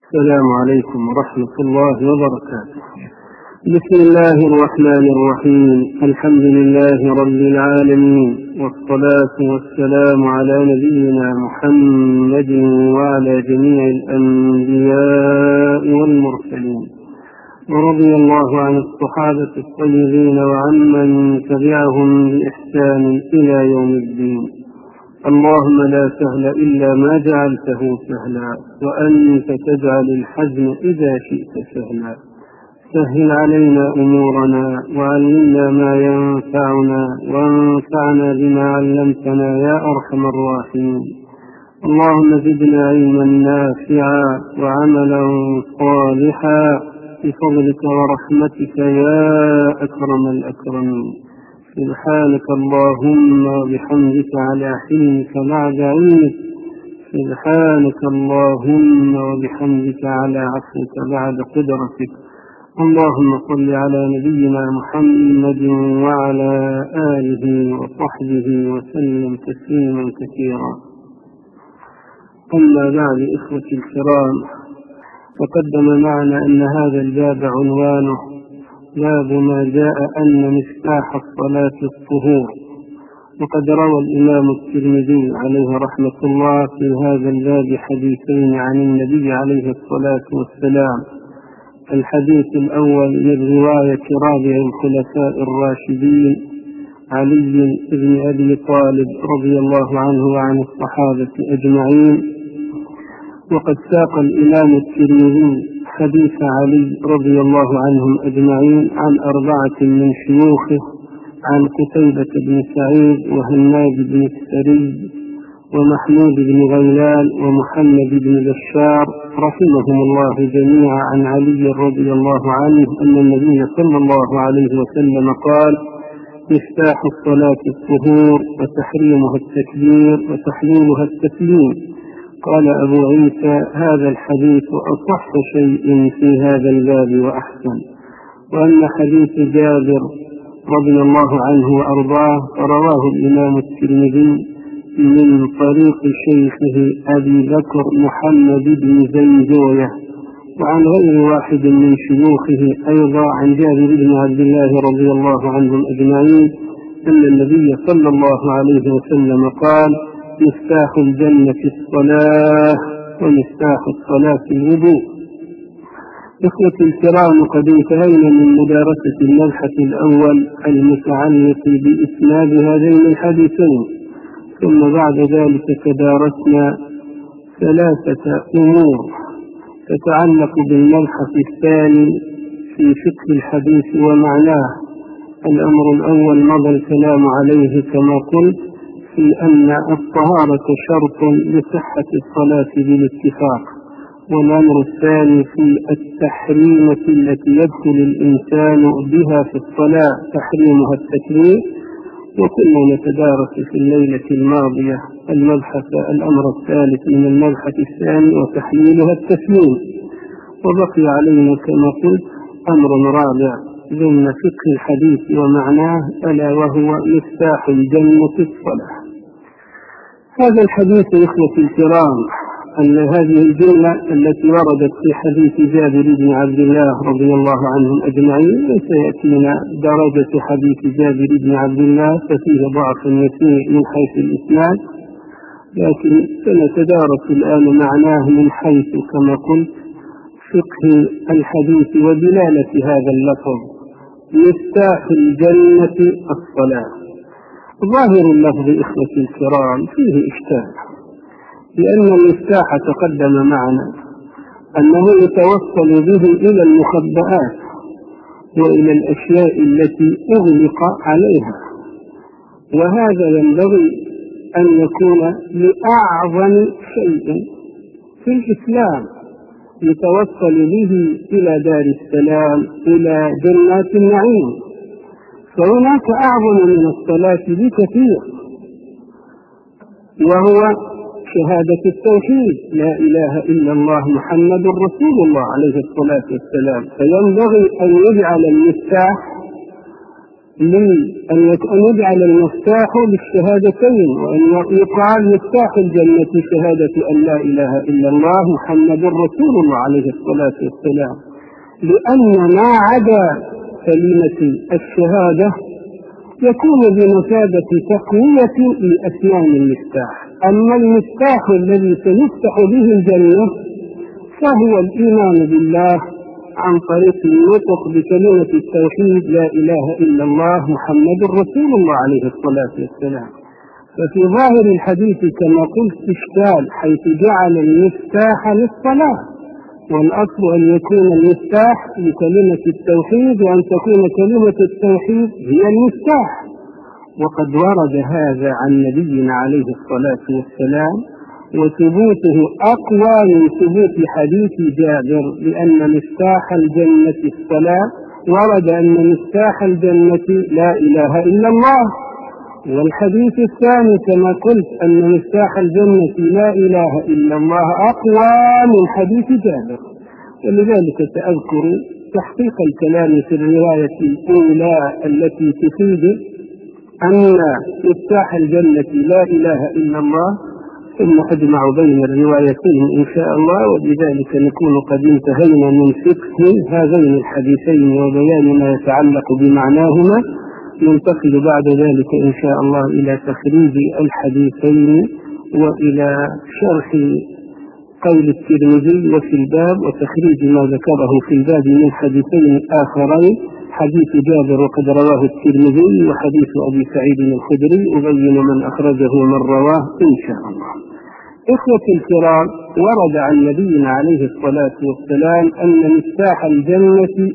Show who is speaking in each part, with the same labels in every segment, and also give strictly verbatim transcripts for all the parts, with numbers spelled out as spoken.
Speaker 1: السلام عليكم ورحمة الله وبركاته. بسم الله الرحمن الرحيم. الحمد لله رب العالمين، والصلاة والسلام على نبينا محمد وعلى جميع الأنبياء والمرسلين، ورضي الله عن الصحابة الطيبين وعمن تبعهم بإحسان إلى يوم الدين. اللهم لا سهل إلا ما جعلته سهلا، وأنت تجعل الحزن إذا شئت سهلا. سهل علينا أمورنا، وعلمنا ما ينفعنا، وانفعنا بما علمتنا يا أرحم الراحمين. اللهم زدنا علما نافعا وعملا صالحا بفضلك ورحمتك يا أكرم الأكرمين. سبحانك اللهم وبحمدك على حلمك بعد علمك، سبحانك اللهم وبحمدك على عفوك بعد قدرتك. اللهم صل على نبينا محمد وعلى آله وصحبه وسلم تسليما كثيرا. أما بعد، إخوتي الكرام، تقدم معنا أن هذا الباب عنوانه باب ما جاء أن مفتاح الصلاة الطهور. وقد روى الإمام الترمذي عليه رحمة الله في هذا الباب حديثين عن النبي عليه الصلاة والسلام. الحديث الأول من رواية رابع الخلفاء الراشدين علي بن أبي طالب رضي الله عنه وعن الصحابة أجمعين. وقد ساق الإمام الترمذي حديث علي رضي الله عنهم أجمعين عن أربعة من شيوخه، عن قتيبة بن سعيد وهناد بن السري ومحمود بن غيلان ومحمد بن بشار رحمهم الله جميعا عن علي رضي الله عنه أن النبي صلى الله عليه وسلم قال: مفتاح الصلاة الطهور، وتحريمها التكبير، وتحليلها التسليم. قال أبو عيسى: هذا الحديث أصح شيء في هذا الباب وأحسن. وأن حديث جابر رضي الله عنه وأرضاه رواه الإمام الترمذي من طريق شيخه أبي بكر محمد بن زنجوية، وعن غير واحد من شيوخه أيضا عن جابر بن عبد الله رضي الله عنهم أجمعين أن النبي صلى الله عليه وسلم قال: مفتاح الجنة الصلاة، ومفتاح الصلاة الوضوء. إخوتي الكرام، قد انتهينا من مدارسة المبحث الأول المتعلق بإسناد هذين الحديثين، ثم بعد ذلك تدارسنا ثلاثة أمور تتعلق بالمبحث الثاني في فقه الحديث ومعناه. الأمر الأول مضى الكلام عليه كما قلت، في أن الطهارة شرط لصحة الصلاة بالاتفاق. والأمر الثاني في التحريمة التي يدخل الإنسان بها في الصلاة، تحريمها التكبير. وكنا نتدارس في الليلة الماضية المبحث الأمر الثالث من المبحث الثاني وتحليلها التسليم. وبقي علينا كما قلت أمر رابع ضمن فقه الحديث ومعناه، ألا وهو مفتاح الجنة الصلاة. هذا الحديث إخوتي الكرام، أن هذه الجملة التي وردت في حديث جابر بن عبد الله رضي الله عنهم أجمعين، وسيأتينا درجة حديث جابر بن عبد الله ففيه ضعف يسير من حيث الإسناد، لكن سنتدارس الآن معناه من حيث كما قلت فقه الحديث ودلالة هذا اللفظ: مفتاح الجنة الصلاة. ظاهر اللفظ إخوتي الكرام فيه إشكال، لأن المفتاح تقدم معنا أنه يتوصل به إلى المخبئات وإلى الأشياء التي أغلق عليها، وهذا ينبغي أن يكون لأعظم شيء في الإسلام يتوصل به إلى دار السلام، إلى جنات النعيم. فهناك أعظم من الصلاة بكثير، وهو شهادة التوحيد: لا إله إلا الله محمد رسول الله عليه الصلاة والسلام. فينبغي أن يجعل المفتاح لأن يجعل المفتاح للشهادتين، وأن يقال مفتاح الجنة شهادة أن لا إله إلا الله محمد رسول الله عليه الصلاة والسلام، لأن ما عدا كلمة الشهادة يكون بمثابة تقوية لأسنان المفتاح. أما المفتاح الذي سيفتح به الجنة فهو الإيمان بالله عن طريق النطق بكلمة التوحيد لا إله إلا الله محمد رسول الله عليه الصلاة والسلام. ففي ظاهر الحديث كما قلت إشكال، حيث جعل المفتاح للصلاة، والأصل أن يكون المفتاح لكلمة التوحيد، وأن تكون كلمة التوحيد هي المفتاح. وقد ورد هذا عن نبينا عليه الصلاة والسلام، وثبوته أقوى من ثبوت حديث جابر، لأن مفتاح الجنة الصلاة، ورد أن مفتاح الجنة لا إله إلا الله. والحديث الثاني كما قلت أن مفتاح الجنة لا إله إلا الله أقوى من حديث جابر. ولذلك سأذكر تحقيق الكلام في الرواية الأولى التي تفيد أن مفتاح الجنة لا إله إلا الله، ثم أجمع بين الروايتين إن شاء الله، وبذلك نكون قد انتهينا من فقه هذين الحديثين وبيان ما يتعلق بمعناهما. ننتقل بعد ذلك إن شاء الله إلى تخريج الحديثين وإلى شرح قول الترمذي وفي الباب، وتخريج ما ذكره في الباب من حديثين آخرين، حديث جابر وقد رواه الترمذي، وحديث أبي سعيد الخدري، أبين من أخرجه ومن رواه إن شاء الله. إخوتي الكرام، ورد عن نبينا عليه الصلاة والسلام أن مفتاح الجنة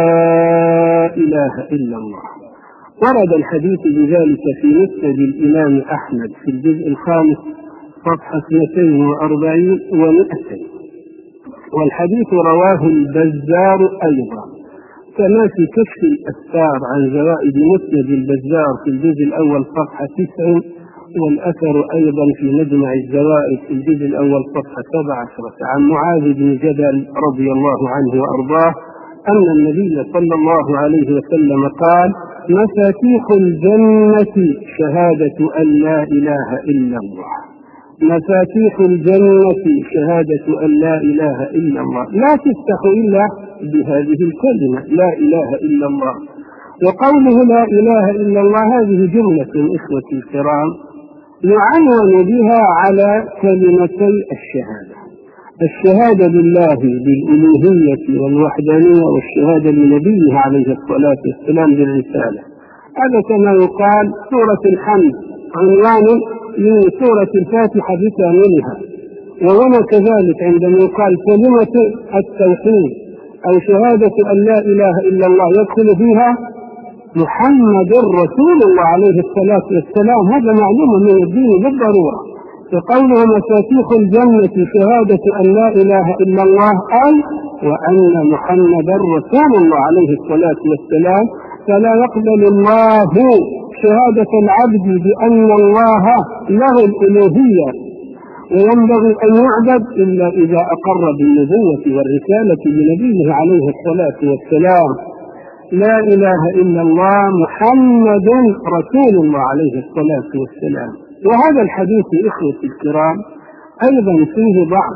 Speaker 1: لا إله إلا الله. ورد الحديث بذلك في مسند الإمام أحمد في الجزء الخامس صفحة اثنتين وأربعين ومئتين، والحديث رواه البزار أيضا، كما في كشف الأستار عن زوائد مسند البزار في الجزء الأول صفحة تسع، والأثر أيضا في مجمع الزوائد في الجزء الأول صفحة سبع عشرة عن معاذ بن جبل رضي الله عنه وأرضاه أن النبي صلى الله عليه وسلم قال: مفاتيح الجنة شهادة أن لا إله إلا الله. مفاتيح الجنة شهادة أن لا إله إلا الله، لا تفتح إلا بهذه الكلمة لا إله إلا الله. وقوله لا إله إلا الله هذه جملة إخوتي الكرام يعنون بها على كلمتي الشهادة: الشهادة لله بالألوهية والوحدانية، والشهادة لنبيه عليه الصلاة والسلام بالرسالة. هذا كما يقال سورة الحمد عنوان من سورة الفاتحة بكاملها. وهنا كذلك عندما يقال كلمة التوحيد أو شهادة أن لا إله إلا الله يدخل فيها محمد رسول الله عليه الصلاة والسلام، هذا معلوم من الدين بالضرورة. فقوله مفاتيح الجنة شهادة أن لا إله إلا الله أي وأن محمد رسول الله عليه الصلاة والسلام. فلا يقبل الله شهادة العبد بأن الله له الألوهية وينبغي أن يعبد إلا إذا أقر بالنبوة والرسالة لنبيه عليه الصلاة والسلام. لا إله إلا الله محمد رسول الله عليه الصلاة والسلام. وهذا الحديث إخوتي الكرام أيضا فيه ضعف،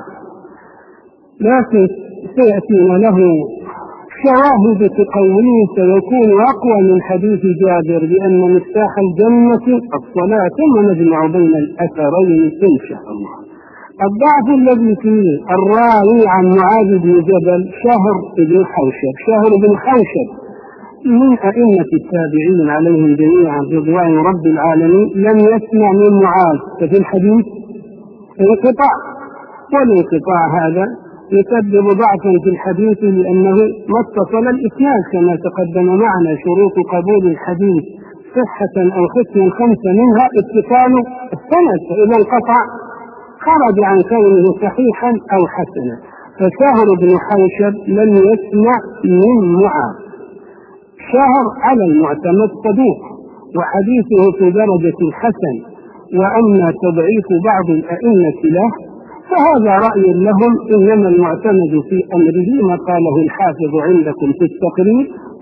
Speaker 1: لكن سيأتينا له شواهد تقويه سيكون أقوى من حديث جابر بأن مفتاح الجنة الصلاة، ثم نجمع بين الأثرين إن شاء الله. الضعف الذي فيه الراوي عن معاذ بن جبل شهر بن حوشب. شهر بن حوشب من أئمة التابعين عليهم جميعا رضوان رب العالمين، لم يسمع من معاذ، ففي الحديث انقطاع، والانقطاع هذا يسبب ضعفا في الحديث لأنه ما اتصل الإسناد كما تقدم معنا. شروط قبول الحديث صحة أو حسن خمسة، منها اتصال السند، فإذا انقطع خرج عن كونه صحيحا أو حسنا. فشهر بن حوشب لم يسمع من معاذ. شهر على المعتمد صدوق وحديثه في درجة الحسن، وأما تضعيف بعض الأئمة له فهذا رأي لهم، إنما المعتمد في أمره ما قاله الحافظ عندكم في التقريب: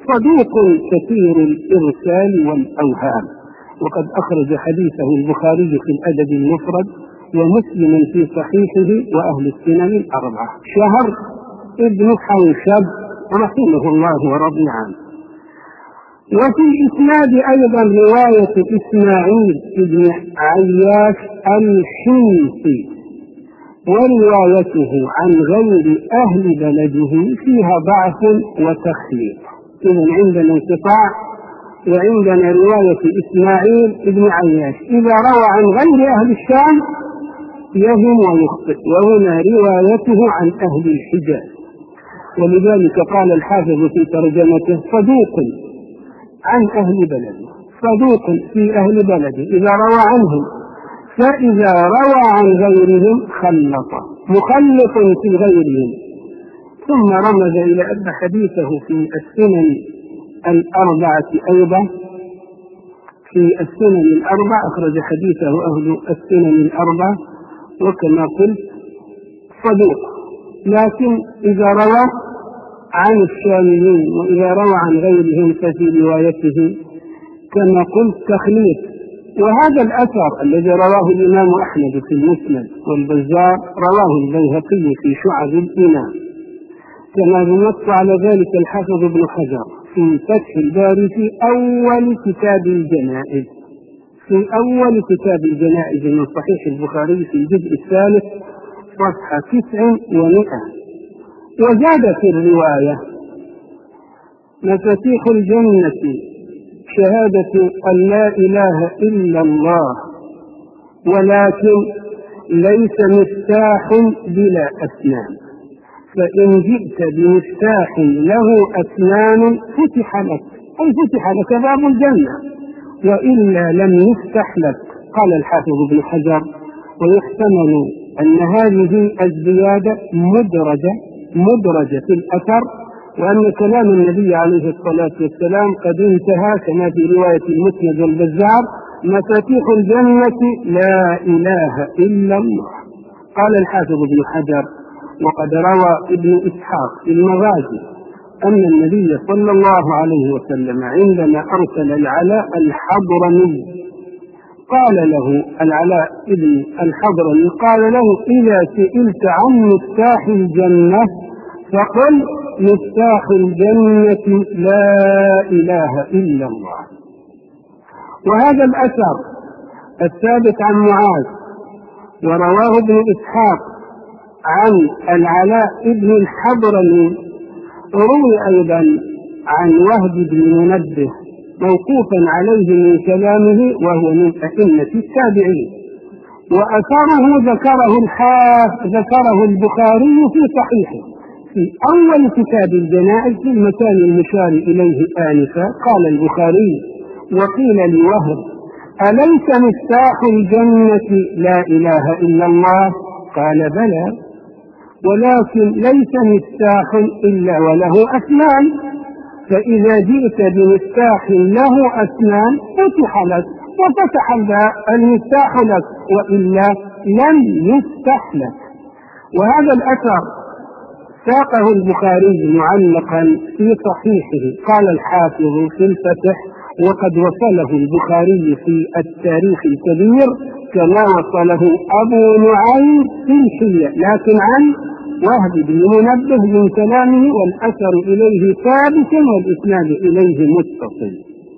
Speaker 1: صدوق كثير الإرسال والأوهام. وقد أخرج حديثه البخاري في الأدب المفرد ومسلم في صحيحه وأهل السنن الأربعة. شهر ابن حوشب رحمه الله ورضي عنه. وفي الإسناد أيضا رواية إسماعيل بن عياش الحمصي وروايته عن غير أهل بلده فيها ضعف وتخليط. إذن عندنا انقطاع، وعندنا رواية إسماعيل بن عياش إذا روى عن غير أهل الشام يهم ويخطئ، وهنا روايته عن أهل الحجاز. ولذلك قال الحافظ في ترجمته صدوق عن أهل بلده، صدوق في أهل بلده إذا روى عنهم، فإذا روى عن غيرهم خلط، مخلط في غيرهم. ثم رمز إلى أن حديثه في السنن الأربعة أيضا، في السنن الأربعة أخرج حديثه أهل السنن الأربعة، وكما قلت صدوق، لكن إذا روى عن الشاميين وإذا روى عن غيرهم ففي روايته كما قلت تخليط. وهذا الأثر الذي رواه الإمام أحمد في المسند والبزار رواه البيهقي في شعب الإيمان، كما نص على ذلك الحافظ ابن حجر في فتح الباري في أول كتاب الجنائز، في أول كتاب الجنائز من صحيح البخاري في الجزء الثالث صفحة تسع ومئة. وزاد في الرواية مفاتيح الجنة شهادة أن لا إله إلا الله، ولكن ليس مفتاح بلا أسنان، فإن جئت بمفتاح له أسنان فتح لك، أي فتح لك باب الجنة، وإلا لم يفتح لك. قال الحافظ ابن حجر: ويحتمل أن هذه الزيادة مدرجة مدرجة في الأثر، وأن كلام النبي عليه الصلاة والسلام قد انتهى كما في رواية المسند والبزار: مفاتيح الجنة لا إله إلا الله. قال الحافظ ابن حجر: وقد روى ابن إسحاق في المغازي أن النبي صلى الله عليه وسلم عندما أرسل العلاء الحضرمي قال له العلاء ابن الحضرمي قال له: إذا سئلت عن مفتاح الجنة فقل مفتاح الجنة لا إله إلا الله. وهذا الأثر الثابت عن معاذ ورواه ابن إسحاق عن العلاء ابن الحضرمي روي أيضا عن وهب بن منبه موقوفا عليه من كلامه، وهو من أئمة التابعين، وأثره ذكره الحاف ذكره البخاري في صحيحه في أول كتاب الجنائز في المكان المشار إليه آنفا. قال البخاري: وقيل لوهب: أليس مفتاح الجنة لا إله إلا الله؟ قال: بلى، ولكن ليس مفتاح إلا وله أسنان، فإذا جئت بمفتاح له أسنان فتح لك، وفتح المفتاح لك، وإلا لم يفتح لك. وهذا الأثر ساقه البخاري معلقا في صحيحه. قال الحافظ في الفتح: وقد وصله البخاري في التاريخ الكبير كما وصله أبو نعيم في الحلية، لكن عن وهب بن منبه من كلامه، والأثر إليه ثابت والإسناد إليه متصل.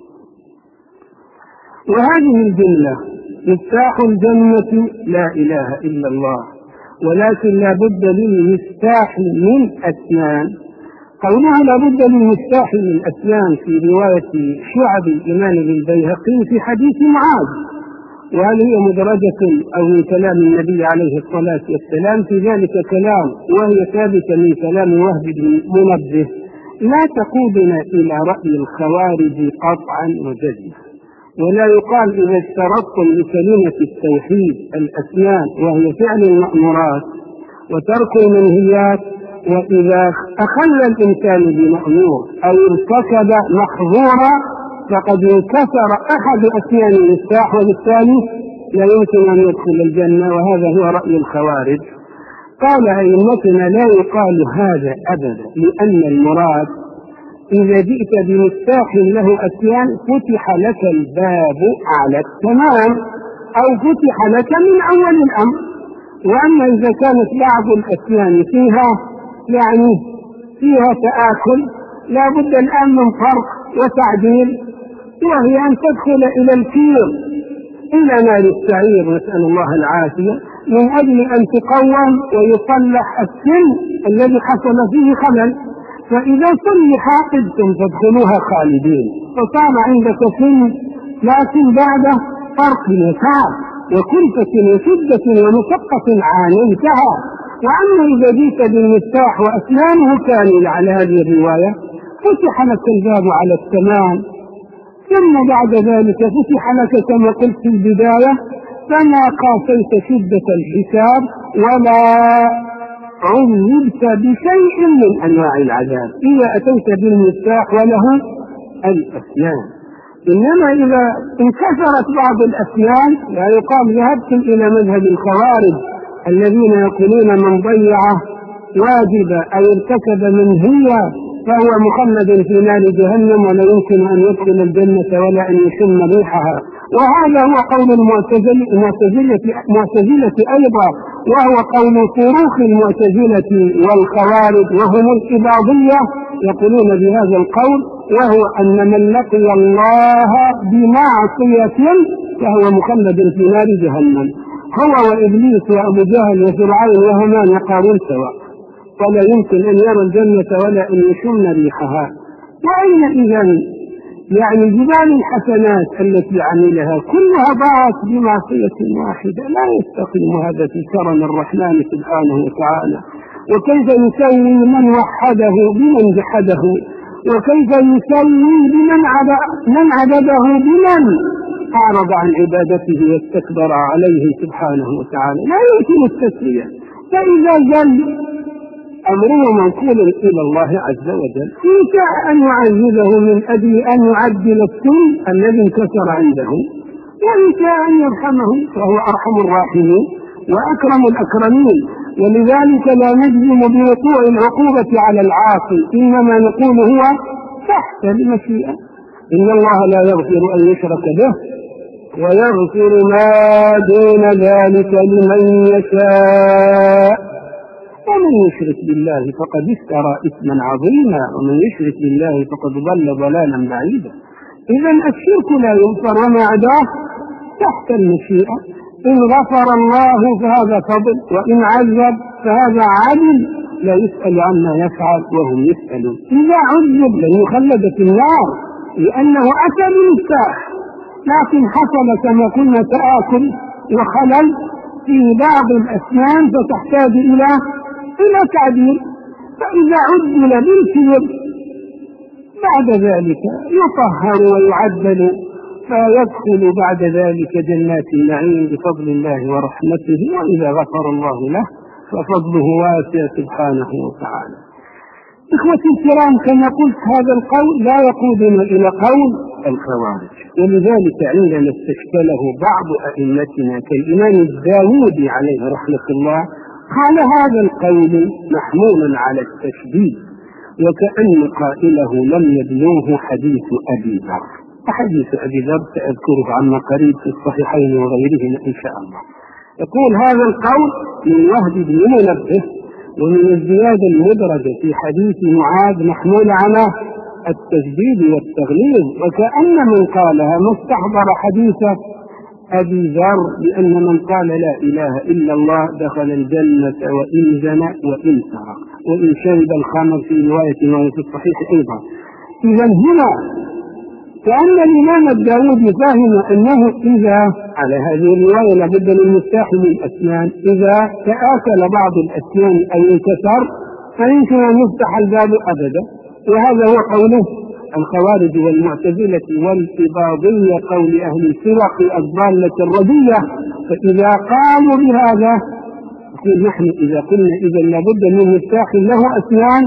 Speaker 1: وهذه الجملة مفتاح الجنة لا إله إلا الله، ولكن لا بد للمفتاح من أسنان. قوله لا بد للمفتاح من أسنان في رواية شعب الإمام البيهقي في حديث معاذ، وهل هي مدرجة أو من كلام النبي عليه الصلاة والسلام؟ في ذلك كلام، وهي ثابتة من كلام وهب بن منبه، لا تقودنا إلى رأي الخوارج قطعا وجزما. ولا يقال إذا اشترطتم لكلمة التوحيد الأسنان وهي فعل المأمورات وترك المنهيات، وإذا أخل الإنسان بمأمور أو ارتكب محظورا فقد انكسر أحد أسنان المفتاح، وبالتالي لا يمكن أن يدخل الجنة، وهذا هو رأي الخوارج. قال أئمتنا: لا يقال هذا أبدا، لأن المراد
Speaker 2: إذا جئت بمفتاح له أسنان فتح لك الباب على التمام أو فتح لك من أول الأمر. وأما إذا كانت بعض الأسنان فيها يعني فيها تآكل لا بد الآن من فرق وتعديل، وهي أن تدخل إلى الكير إلى نار السعير نسأل الله العافية من أجل أن تقوم ويصلح السن الذي حصل فيه خلل. فإذا صلح قدتم فادخلوها خالدين، فصار عندك سن لكن بعد فرق وتعب وكلفة وشدة ومشقة عانيتها. وأما إذا جئت بالمفتاح وأسنانه كامل على هذه الرواية فتح لك الباب على التمام، ثم بعد ذلك فتح لك كما قلت في البداية فما قاسيت شدة الحساب ولا عذبت بشيء من أنواع العذاب إذا أتيت بالمفتاح وله الأسنان. إنما إذا انكسرت بعض الأسنان لا يقال ذهبتم إلى مذهب الخوارج الذين يقولون من ضيع واجب أو ارتكب منهيا فهو مخلد في نار جهنم ولا يمكن أن يدخل الجنة ولا أن يشم ريحها. وهذا هو قول المعتزلة أيضا، وهو قول صاروخ المعتزلة والخوارج وهم الإباضية يقولون بهذا القول، وهو أن من لقي الله بمعصية فهو مخلد في نار جهنم. هو وإبليس وأبو جهل وفرعون وهامان وقارون سواء، ولا يمكن أن يرى الجنة ولا أن يشم ريحها. وأين إذن يعني جبال الحسنات التي عملها كلها ضاعت بمعصية واحدة؟ لا يستقيم هذا في كرم الرحمن سبحانه وتعالى. وكيف يسوي من وحده بمن جحده، وكيف يسوي بمن من عبده بمن أعرض عن عبادته واستكبر عليه سبحانه وتعالى؟ لا يمكن التسوية. فإذا جل أمره منقول إلى الله عز وجل إن شاء أن يعذبه من أجل أن يعدل السن الذي انكسر عنده، وإن شاء أن يرحمه فهو أرحم الراحمين وأكرم الأكرمين. ولذلك لا نجزم بوقوع العقوبة على العاصي، إنما نقول هو تحت المشيئة. إن الله لا يغفر أن يشرك به ويغفر ما دون ذلك لمن يشاء، ومن يشرك بالله فقد افترى إثما عظيما، ومن يشرك بالله فقد ضل ضلالا بعيدا. إذن الشرك لا يغفر وما عداه تحت المشيئة. إن غفر الله فهذا فضل، وإن عذب فهذا عدل، لا يسأل عما يفعل وهم يسألون. إذا عذب لن يخلد في النار لأنه أتى بالمفتاح، لكن حصل كما قلنا تآكل وخلل في بعض الأسنان فتحتاج إلى إلى تعديل. فإذا عدل بالكبر بعد ذلك يطهر ويعدل فيدخل بعد ذلك جنات النعيم بفضل الله ورحمته، وإذا غفر الله له ففضله واسع سبحانه وتعالى. إخوتي الكرام، كما قلت هذا القول لا يقودنا إلى قول الخوارج، ولذلك عندما استشكله بعض أئمتنا كالإمام الداودي عليه رحمة الله قال هذا القول محمول على التشديد، وكأن قائله لم يبلغه حديث أبي ذر. حديث أبي ذر سأذكره عما قريب في الصحيحين وغيرهما إن شاء الله. يقول هذا القول من وهب بن منبه ومن الزيادة المدرجة في حديث معاذ محمول على التشديد والتغليظ، وكأن من قالها مستحضر حديث أبي ذر بأن من قال لا إله إلا الله دخل الجنة وإن زنى وإن سرق وإن شرب الخمر في رواية وهي في الصحيح أيضا. إذا هنا كأن الإمام الداودي فهم أنه إذا على هذه الرواية لابد من مفتاح للأسنان، إذا تآكل بعض الأسنان أو انكسر فيمكن أن يفتح الباب أبدا. وهذا هو قوله الخوارج والمعتزلة والإباضية، قول أهل الفرق الضالة الردية. فإذا قالوا بهذا يقول نحن إذا قلنا إذا لابد من مفتاح له أسنان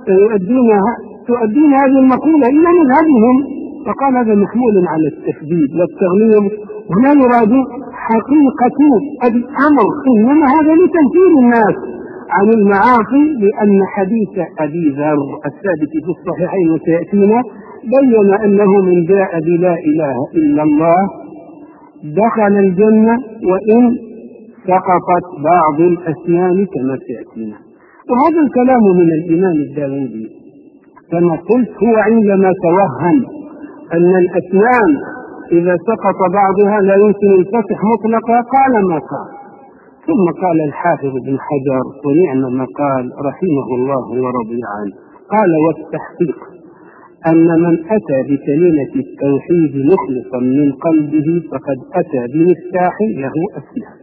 Speaker 2: تؤدين هذه المقولة إلى مذهبهم. فقال هذا محمول على التشديد والتغليظ، ولا يراد حقيقة الأمر، إنما هذا لتنفير الناس عن المعاصي، لأن حديث أبي ذر الثابت في الصحيحين وسيأتينا بين أنه من جاء بلا إله إلا الله دخل الجنة وإن سقطت بعض الأسنان كما سيأتينا. وهذا الكلام من الإمام الداودي كما قلت هو عندما توهم أن الأسنان إذا سقط بعضها لا يمكن الفتح مطلقا قال ما قال. ثم قال الحافظ بن حجر ونعم ما قال رحمه الله ورضي عنه، قال والتحقيق أن من أتى بكلمة التوحيد مخلصا من قلبه فقد أتى بمفتاح له أسنان.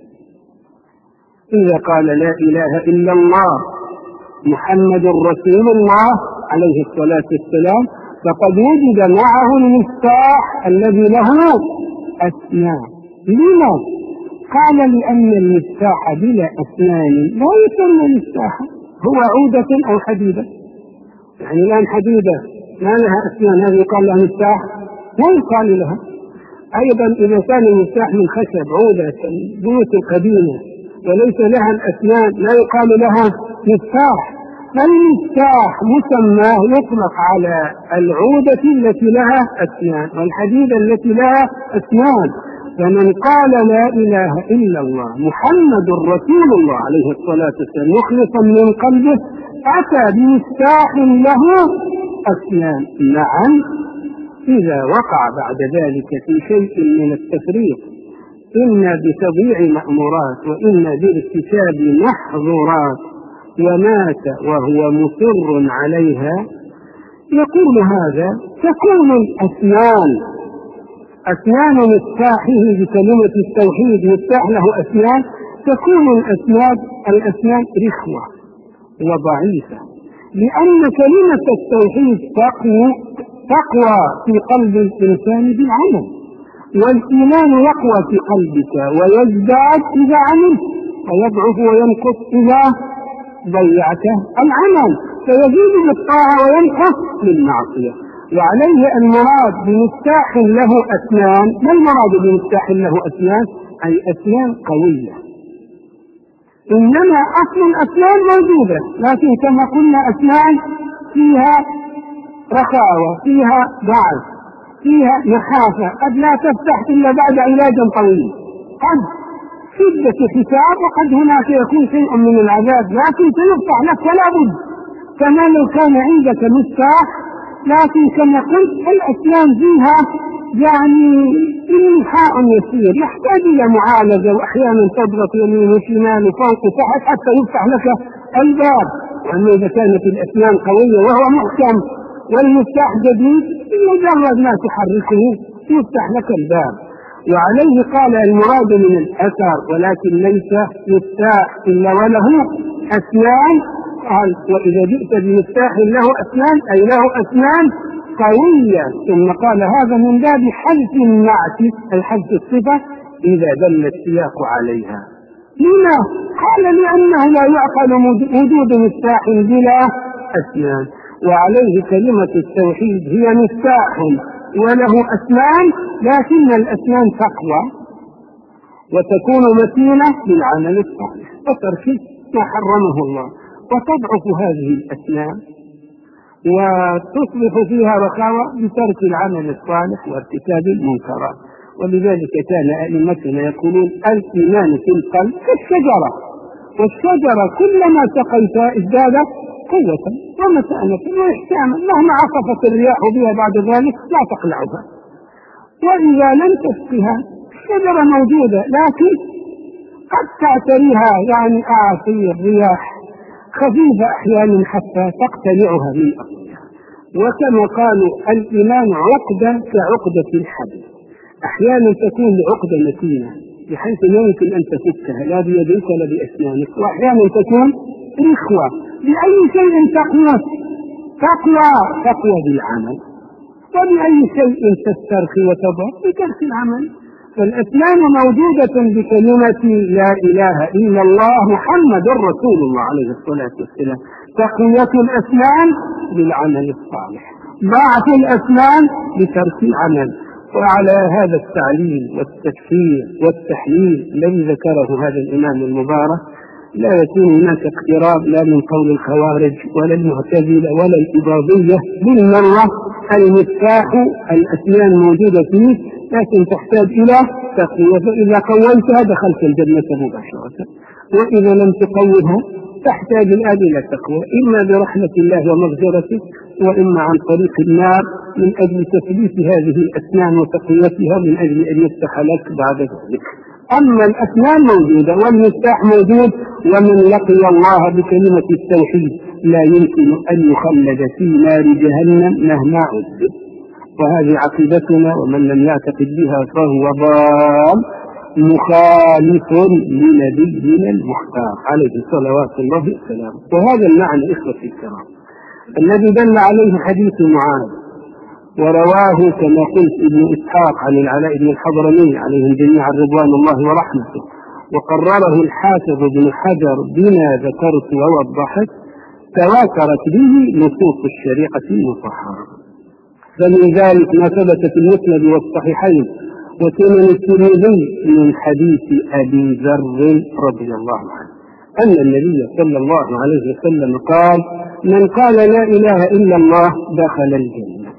Speaker 2: إذا قال لا إله إلا الله محمد رسول الله عليه الصلاة والسلام فقد وجد معه المفتاح الذي له أسنان. لماذا؟ قال لأن المفتاح بلا أسنان لا يسمى مفتاحا، هو عودة أو حديدة. يعني الآن حديدة ما لها أسنان هذه يقال لها مفتاح؟ لا يقال لها. أيضا إذا كان المفتاح من خشب عودة البيوت القديمة وليس لها الأسنان لا يقال لها مفتاح. فالمفتاح مسمى يطلق على العودة التي لها أسنان والحديدة التي لها أسنان. فمن قال لا إله إلا الله محمد رسول الله عليه الصلاة والسلام مخلصا من قلبه أتى بمفتاح له أسنان. نعم إذا وقع بعد ذلك في شيء من التفريط إما بتضييع مأمورات وإما بارتكاب محظورات ومات وهو مصر عليها يقول هذا تكون الأسنان أسنان مفتاحه بكلمة التوحيد مفتاح له أسنان تكون الأسنان الأسنان رخوة وضعيفة، لأن كلمة التوحيد تقوى, تقوى في قلب الإنسان بالعمل، والإيمان يقوى في قلبك ويزداد إذا عملت ويضعف وينقص إذا ضيعته العمل، فيزيد بالطاعة وينقص بالمعصية. وعليه المراد بمفتاح له أسنان. ما المراد بمفتاح له أسنان؟ أي أسنان قوية. إنما أصل الأسنان موجودة لكن كما قلنا أسنان فيها رخاوة فيها ضعف فيها نحافة قد لا تفتح إلا بعد علاج طويل، قد شدة حساب وقد هناك يكون شيء من العذاب لكن سيفتح لك ولا بد، كما لو كان عندك مفتاح. لكن كما قلت الأسنان فيها يعني إنحاء يسير يحتاج إلى معالجة، وأحيانا تضغط يمين وشمال وفوق وتحت حتى يفتح لك الباب. وأما إذا كانت الأسنان قوية وهو محكم والمفتاح جديد بمجرد ما تحركه يفتح لك الباب. وعليه قال المراد من الأثر ولكن ليس مفتاح إلا وله أسنان. قال وإذا جئت بمفتاح له أسنان أي له أسنان قوية. ثم قال هذا من باب حذف النعت أي حذف الصفة إذا دل السياق عليها. لما؟ قال لأنه لا يعقل وجود مفتاح بلا أسنان. وعليه كلمة التوحيد هي مفتاح وله أسنان لكن الأسنان تقوى وتكون متينة بالعمل الصالح وترك ما حرمه الله، وتضعف هذه الأسنان وتصبح فيها رخاوة بترك العمل الصالح وارتكاب المنكرات. ولذلك كان أئمتنا يقولون الإيمان في القلب كالشجرة، والشجرة كلما سقيتها ازدادت قوة ومتانة واحكاما، مهما عصفت الرياح بها بعد ذلك لا تقلعها. وإذا لم تسقها الشجرة موجودة لكن قد تعتريها يعني أعاصير الرياح خفيفة أحيانا حتى تقتلعها من أصلها. وكما قالوا الإيمان عقدة كعقدة الحبل، أحيانا تكون عقدة متينة بحيث يمكن أن تفكها لا بيديك ولا بأسنانك، وأحيانا تكون رخوة. بأي شيء تقوى؟ تقوى تقوى بالعمل. وبأي شيء تسترخي وتضر؟ بترك العمل. فالأسنان موجودة بكلمة لا إله إلا الله محمد رسول الله عليه الصلاة والسلام. تقوية الأسنان بالعمل الصالح، ضعف الأسنان بترك العمل. وعلى هذا التعليل والتكفير والتحليل الذي ذكره هذا الإمام المبارك لا يكون هناك اقتراب لا من قول الخوارج ولا المعتزلة ولا الإباضية. بالمرة المفتاح الأسنان موجودة فيه، لكن تحتاج إلى تقوية، فإذا قويتها دخلت الجنة مباشرة، وإذا لم تقوها تحتاج الآن إلى تقوى، إما برحمة الله ومغفرته وإما عن طريق النار من أجل تثبيت هذه الأسنان وتقويتها من أجل أن يفتح لك بعد ذلك. أما الأسنان موجودة والمفتاح موجود، ومن لقي الله بكلمة التوحيد لا يمكن أن يخلد في نار جهنم مهما عذب. وهذه عقيدتنا، ومن لم يعتقد بها فهو ضال مخالف لنبينا المختار عليه صلوات الله وسلامه. وهذا المعنى إخوتي الكرام الذي دل عليه حديث معاذ، ورواه كما قلت ابن إسحاق عن العلاء بن الحضرمي عليهم جميعا رضوان الله ورحمته، وقرره الحافظ بن حجر بما ذكرت ووضحت، تواترت به نصوص الشريعة المطهرة. فمن ذلك ما ثبت في المسند والصحيحين وسنن الترمذي من حديث أبي ذر رضي الله عنه أن النبي صلى الله عليه وسلم قال: من قال لا إله إلا الله دخل الجنة.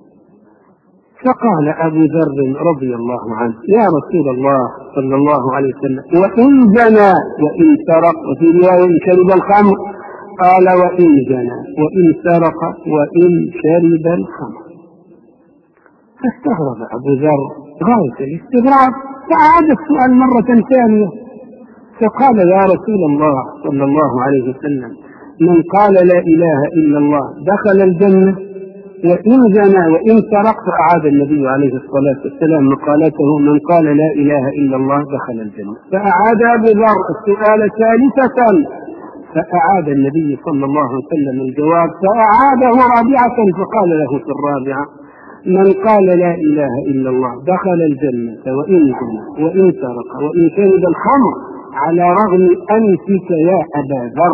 Speaker 2: فقال أبو ذر رضي الله عنه: يا رسول الله صلى الله عليه وسلم، وإن زنى وإن سرق، وفي رواية إن شرب الخمر، قال: وإن زنى وإن سرق وإن شرب الخمر. فاستغرب أبو ذر غاية الاستغراب، فأعاد السؤال مرة ثانية، فقال: يا رسول الله صلى الله عليه وسلم، من قال لا إله إلا الله دخل الجنة، وإن زنى وإن سرق. فأعاد النبي عليه الصلاة والسلام مقالته: من قال لا إله إلا الله دخل الجنة. فأعاد أبو ذر السؤال ثالثة، فأعاد النبي صلى الله عليه وسلم الجواب، فأعاده رابعة، فقال له في الرابعة: من قال لا إله إلا الله دخل الجنة وإن زنى وإن سرق وإن شرب الخمر على رغم أنفك يا أبا ذر.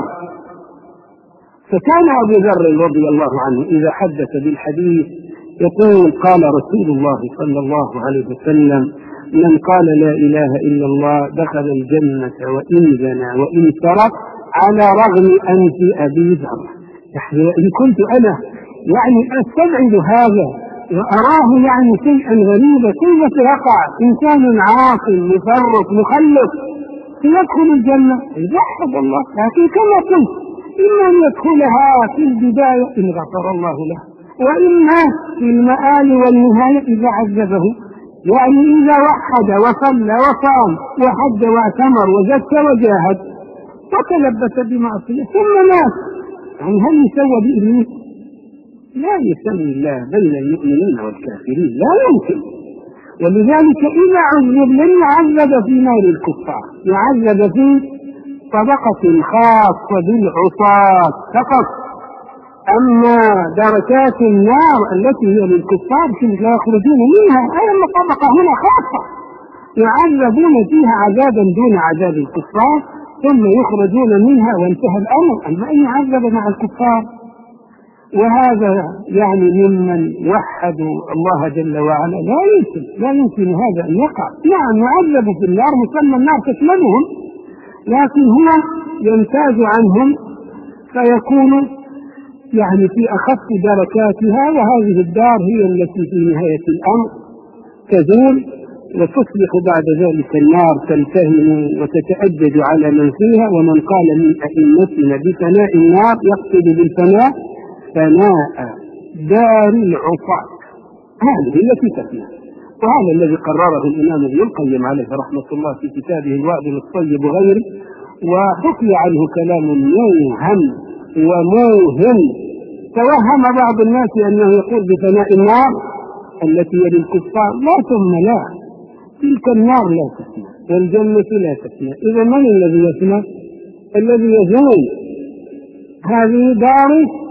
Speaker 2: فكان أبو ذر رضي الله عنه إذا حدث بالحديث يقول: قال رسول الله صلى الله عليه وسلم: من قال لا إله إلا الله دخل الجنة وإن زنى وإن سرق على رغم أنف أبي ذر. إن كنت أنا يعني أستبعد هذا وأراه يعني شيئا غريبا، كيف يقع إنسان عاقل مفرط مخلف يدخل الجنة؟ يوحد الله. لكن كما قلت إما أن يدخلها في البداية إن غفر الله له، وإما في المآل والنهاية إذا عذبه، يعني إذا وحد وصلى وصام وحج واعتمر وزكى وجاهد وتلبس بمعصية ثم مات، يعني هل يسوى بإبليس؟ لا يسوي الله بين المؤمنين والكافرين، لا يمكن. ولذلك إذا عذب لن يعذب في نار الكفار، يعذب في طبقة خاصة بالعصاة فقط. أما دركات النار التي هي للكفار لا يخرجون منها، أما طبقة هنا خاصة يعذبون فيها عذابا دون عذاب الكفار ثم يخرجون منها وانتهى الأمر. أما أن يعذب مع الكفار، وهذا يعني ممن وحدوا الله جل وعلا لا يمكن لا يمكن هذا أن يقع. نعم يعذب في النار، مسمى النار تشملهم، لكن هو يمتاز عنهم فيكون يعني في أخف دركاتها، وهذه الدار هي التي في نهاية الأمر تزول وتصبح بعد ذلك النار تلتهم وتتأجج على من فيها. ومن قال من أئمتنا بفناء النار يقصد بالفناء فناء دار العصاة، هذه التي تفنى. وهذا الذي قرره الإمام ابن القيم عليه رحمة الله في كتابه الوابل الطيب وغيره، وحكي عنه كلام موهم وموهم. توهم بعض الناس أنه يقول بفناء النار التي هي للكفار، لا ثم لا، تلك النار لا تفنى والجنة لا تفنى. إذا من الذي يفنى؟ الذي يزول. هذه دار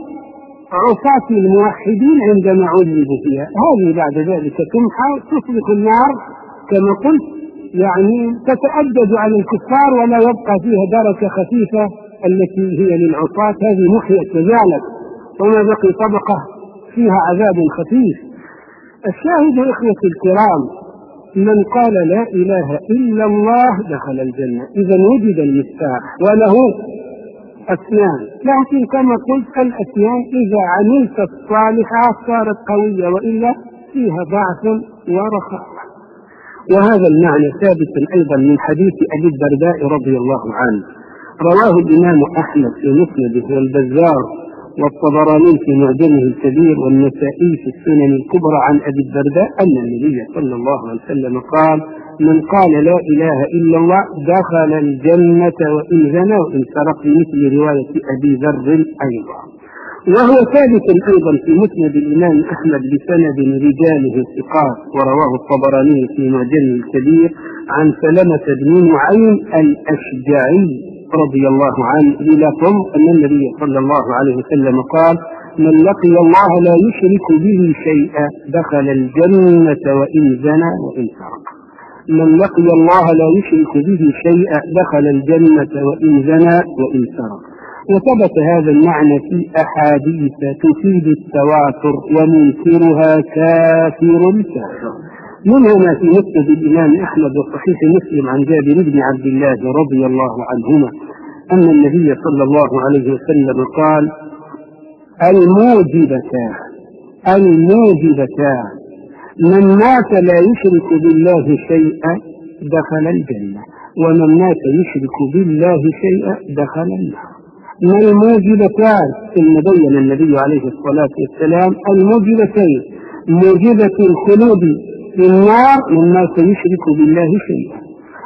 Speaker 2: عصاة الموحدين عندما عذبوا فيها، هذه بعد ذلك تمحى تصبح النار كما قلت يعني تتأجج على الكفار ولا يبقى فيها درجة خفيفة التي هي للعصاة، هذه محيت وزالت وما بقي طبقة فيها عذاب خفيف. الشاهد إخوتي الكرام من قال لا إله إلا الله دخل الجنة. إذا وجد المفتاح وله أسنان، لكن كما قلت الأسنان إذا عملت الصالحات صارت قوية، وإلا فيها ضعف ورخاء. وهذا المعنى ثابت أيضا من حديث أبي الدرداء رضي الله عنه، رواه الإمام أحمد في مسنده والبزار والطبراني في معجمه الكبير والنسائي في السنن الكبرى عن أبي الدرداء أن النبي صلى الله عليه وسلم قال: من قال لا إله إلا الله دخل الجنة وإن زنى وإن سرق، مثل رواية أبي ذر أيضا. وهو ثابت أيضا في مسند الإمام أحمد بسند رجاله ثقات، ورواه الطبراني في معجمه الكبير عن سلمة بن نعيم الأشجعي رضي الله عنه بلفظ أن النبي صلى الله عليه وسلم قال: من لقي الله لا يشرك به شيئا دخل الجنة وإن زنى وإن سرق. من لقي الله لا يشرك به شيئا دخل الجنة وإن زنى وإن سرق. وثبت هذا المعنى في أحاديث تفيد التواتر، ومنكرها كافر كافر. منها ما في مسند الإمام أحمد وصحيح مسلم عن جابر بن عبد الله رضي الله عنهما أن النبي صلى الله عليه وسلم قال: الموجبتان الموجبتان من مات لا يشرك بالله شيئا دخل الجنة، ومن مات يشرك بالله شيئا دخل النار. ما الموجبتان؟ ثم بين النبي عليه الصلاة والسلام الموجبتين: موجبة الخلود في النار من مات يشرك بالله شيئا،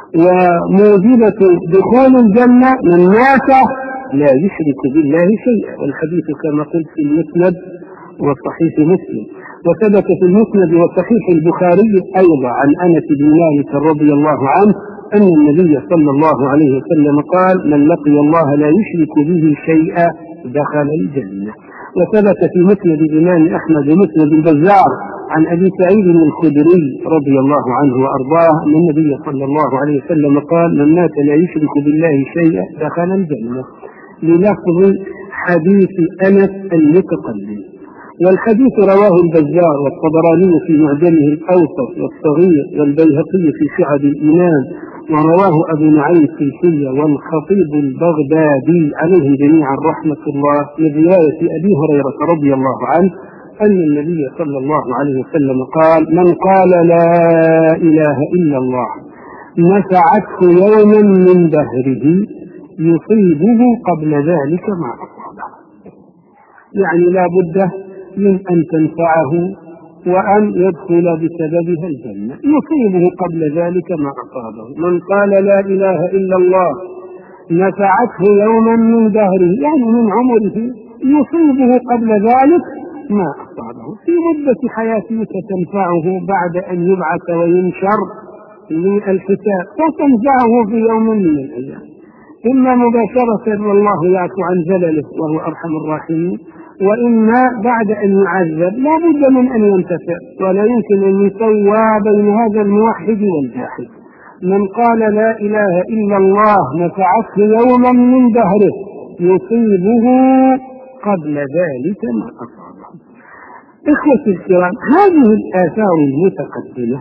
Speaker 2: وموجبة دخول الجنة من مات لا يشرك بالله شيئا. والحديث كما قلت في المسند وصحيح مسلم. وثبت في المسند وصحيح البخاري أيضا عن أنس بن مالك رضي الله عنه أن النبي صلى الله عليه وسلم قال: من لقي الله لا يشرك به شيئا دخل الجنة. وثبت في مسند الإمام أحمد ومسند البزار عن أبي سعيد الخدري رضي الله عنه وأرضاه أن النبي صلى الله عليه وسلم قال: من مات لا يشرك بالله شيئا دخل الجنة، للفظ حديث أنس المتقدم. والحديث رواه البزار والطبراني في معجمه الأوسط والصغير، والبيهقي في شعب الإيمان، ورواه أبو نعيم في الحلية، والخطيب البغدادي عليهم جميعا رحمة الله من رواية أبي هريرة رضي الله عنه أن النبي صلى الله عليه وسلم قال: من قال لا إله إلا الله نفعته يوما من دهره يصيبه قبل ذلك ما أصابه. يعني لا بد من أن تنفعه وأن يدخل بسببها الجنة، يصيبه قبل ذلك ما أصابه. من قال لا إله إلا الله نفعته يوما من دهره، يعني من عمره، يصيبه قبل ذلك ما أصابه في مدة حياته، فتنفعه بعد أن يبعث وينشر للحساب، فتنفعه في يوم من الأيام، إما مباشرة والله يعفو عن زلله وهو أرحم الراحمين، وإما بعد أن يعذب لا بد من أن ينتفع، ولا يمكن أن يسوى بين هذا الموحد والجاحد. من قال لا إله إلا الله نفعته يوما من دهره يصيبه قبل ذلك ما أصابه. إخوتي الكرام، هذه الآثار المتقدمة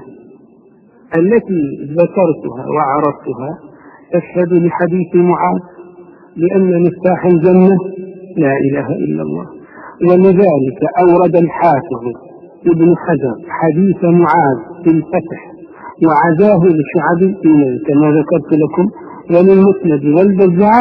Speaker 2: التي ذكرتها وعرضتها تشهد لحديث معاذ لأن مفتاح الجنة لا إله إلا الله. ولذلك أورد الحافظ ابن حجر حديث معاذ في الفتح وعزاه لشعب الإيمان كما ذكرت لكم وللمسند والبزار،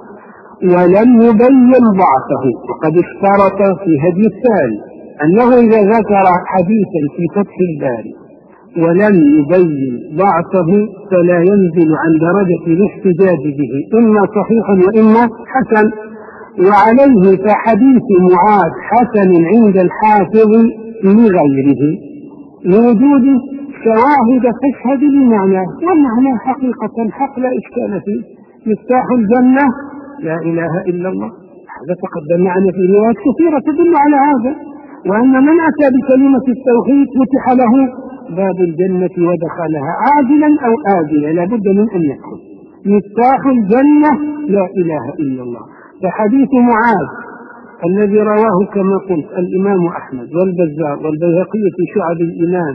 Speaker 2: ولم يبين ضعفه. وقد اشترط في هدي الثاني أنه إذا ذكر حديثا في فتح الباري ولم يبين ضعفه فلا ينزل عن درجة الاحتجاج به، إما صحيح وإما حسن. وعليه فحديث معاذ حسن عند الحافظ لغيره لوجود شواهد تشهد لمعناه، والمعنى حقيقة حق لا إشكال فيه. مفتاح الجنة لا إله إلا الله، هذا تقدم معنا في روايات كثيرة تدل على هذا، وأن من أتى بكلمة التوحيد فتح له باب الجنة ودخلها عاجلا أو آجلا، لا بد من أن يدخل. مفتاح الجنة لا إله إلا الله. فحديث معاذ الذي رواه كما قلت الإمام أحمد والبزار والبيهقي في شعب الإيمان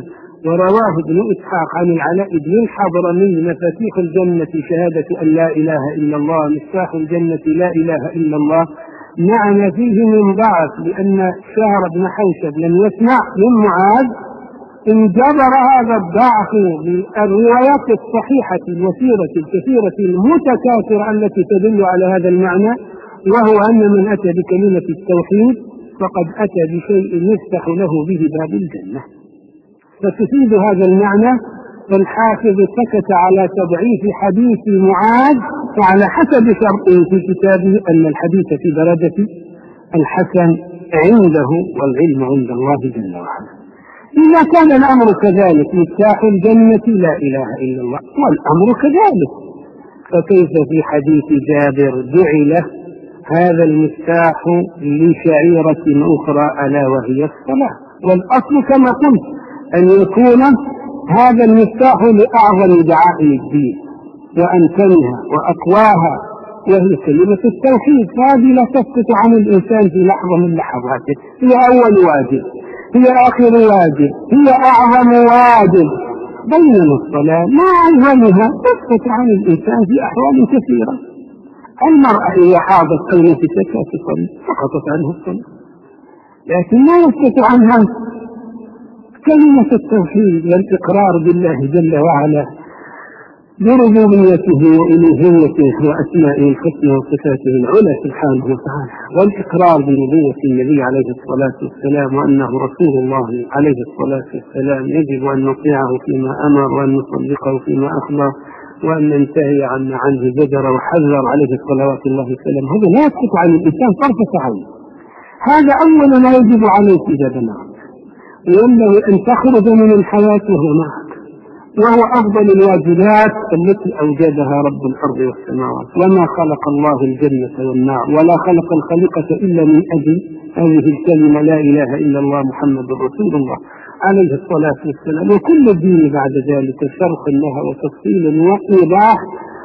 Speaker 2: ورواه ابن إسحاق عن العلاء بن الحضرمي: مفاتيح الجنة شهادة أن لا إله إلا الله، مفتاح الجنة لا إله إلا الله. نعم فيه من ضعف، لأن شهر بن حوشب لم يسمع من معاذ. انجبر هذا الضعف بالروايات الصحيحة الوثيرة الكثيرة المتكاثرة التي تدل على هذا المعنى، وهو أن من أتى بكلمة التوحيد فقد أتى بشيء يفتح له به باب الجنة. فتفيد هذا المعنى. فالحافظ سكت على تضعيف حديث معاذ وعلى حسب شرطه في كتابه أن الحديث في درجة الحسن عنده، والعلم عند الله جل وعلا. إذا كان الأمر كذلك، مفتاح الجنة لا إله إلا الله، والأمر كذلك، فكيف في حديث جابر جعل هذا المفتاح لشعيرة أخرى ألا وهي الصلاة؟ والأصل كما قلت أن يكون هذا المفتاح لأعظم دعائم الدين وأمكنها وأقواها، وهي كلمة التوحيد. هذه لا تسقط عن الإنسان في لحظة من لحظاته، هي أول واجب، هي آخر واجب، هي أعظم واجب. بينما الصلاة ما أعظمها تسقط عن الإنسان في أحوال كثيرة. المرأة إذا حاضت أو نفست تصلي سقطت عنه الصلاة، لكن ما يسقط عنها كلمة التوحيد والإقرار بالله جل وعلا بربوبيته وإلوهيته وأسمائه الحسنى وصفاته العلى سبحانه وتعالى، والإقرار بنبوة النبي عليه الصلاة والسلام وأنه رسول الله عليه الصلاة والسلام. يجب أن نطيعه فيما أمر، وأن نصدقه فيما أخبر، وأن ننتهي عما عنه زجر وحذر عليه الصلوات الله والسلام. هذا لا يسقط عن الإنسان طرفة عين. هذا أول ما يجب عليك إذا بنعت، وينبغي أن تخرج من الحياة وهو معك، وهو أفضل الواجبات التي أوجدها رب الأرض والسماوات. وما خلق الله الجنة والنار ولا خلق الخليقة إلا من أجل هذه الكلمة لا إله إلا الله محمد رسول الله عليه الصلاة والسلام. وكل الدين بعد ذلك شرح لها وتفصيل وإيضاح،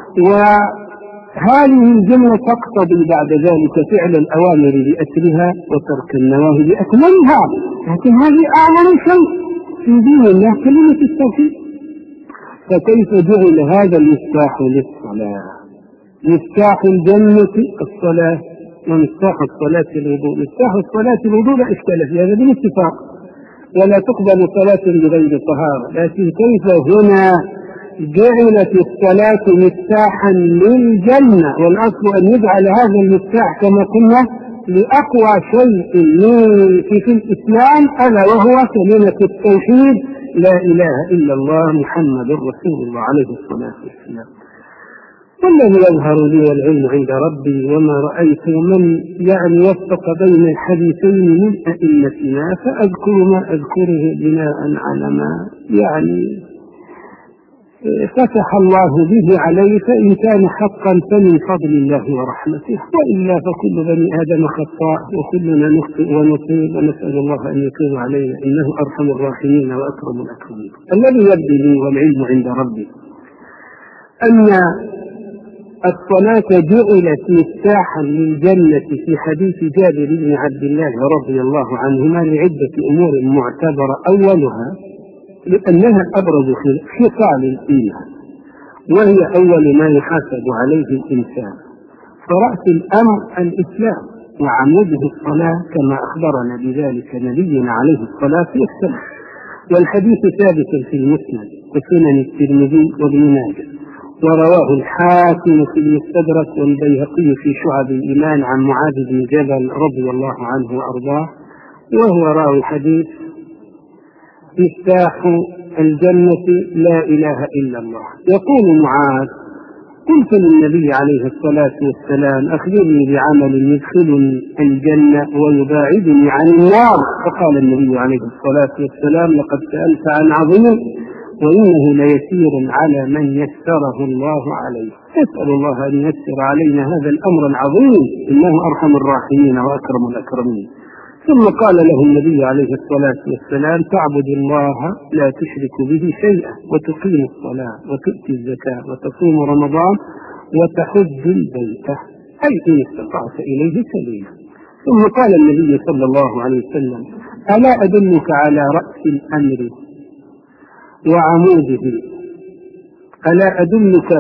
Speaker 2: وهذه الجملة تقتضي بعد ذلك فعل الأوامر بأسرها وترك النواهي بأكملها. لكن هذه أعظم شيء في دين الله كلمة التوحيد. فكيف جعل هذا المفتاح للصلاة؟ مفتاح الجنة الصلاة، ومفتاح الصلاة الوضوء. مفتاح الصلاة الوضوء لا إشكال في هذا بالاتفاق، ولا تقبل صلاة بغير طهارة. لكن كيف هنا جعلت الصلاة مفتاحا للجنة؟ والأصل أن يجعل هذا المفتاح كما قلنا لأقوى شيء في الإسلام، ألا وهو كلمة التوحيد لا إله إلا الله محمد رسول الله عليه الصلاة والسلام. والذي يظهر لي والعلم عند ربي وما رأيت من يعني وفق بين الحديثين من أئمتنا، فأذكر ما أذكره بناء على ما يعني فتح الله به عليه، فإن كان حقا فمن فضل الله ورحمته، وإلا فكل بني آدم خطاء وكلنا نخطئ ونصيب، ونسأل الله أن يتوب علينا إنه أرحم الراحمين وأكرم الأكرمين. الذي يبدو لي والعلم عند ربي أن الصلاة جعلت مفتاحا للجنة في حديث جابر بن عبد الله رضي الله عنهما لعدة أمور معتبرة. أولها لأنها أبرز خصال الإيمان، وهي أول ما يحاسب عليه الإنسان. فرأس الأمر الإسلام وعموده الصلاة كما أخبرنا بذلك نبينا عليه الصلاة والسلام، والحديث ثابت في المسند وسنن الترمذي وابن ماجه، ورواه الحاكم في المستدرك والبيهقي في شعب الإيمان عن معاذ بن جبل رضي الله عنه وأرضاه، وهو راوي الحديث مفتاح الجنة لا إله إلا الله. يقول معاذ: قلت للنبي عليه الصلاة والسلام أخبرني بعمل يدخلني الجنة ويباعدني عن النار، فقال النبي عليه الصلاة والسلام: لقد سألت عن عظيم وإنه ليسير على من يسره الله عليه. نسأل الله أن ييسر علينا هذا الأمر العظيم، إنه أرحم الراحمين وأكرم الأكرمين. ثم قال له النبي عليه الصلاة والسلام: تعبد الله لا تشرك به شيئا، وتقيم الصلاة وتؤتي الزكاة وتصوم رمضان وتحج البيت، أي إن استطعت إليه سبيلا. ثم قال النبي صلى الله عليه وسلم: ألا أدلك على رأس الأمر وعموده. ألا أدلك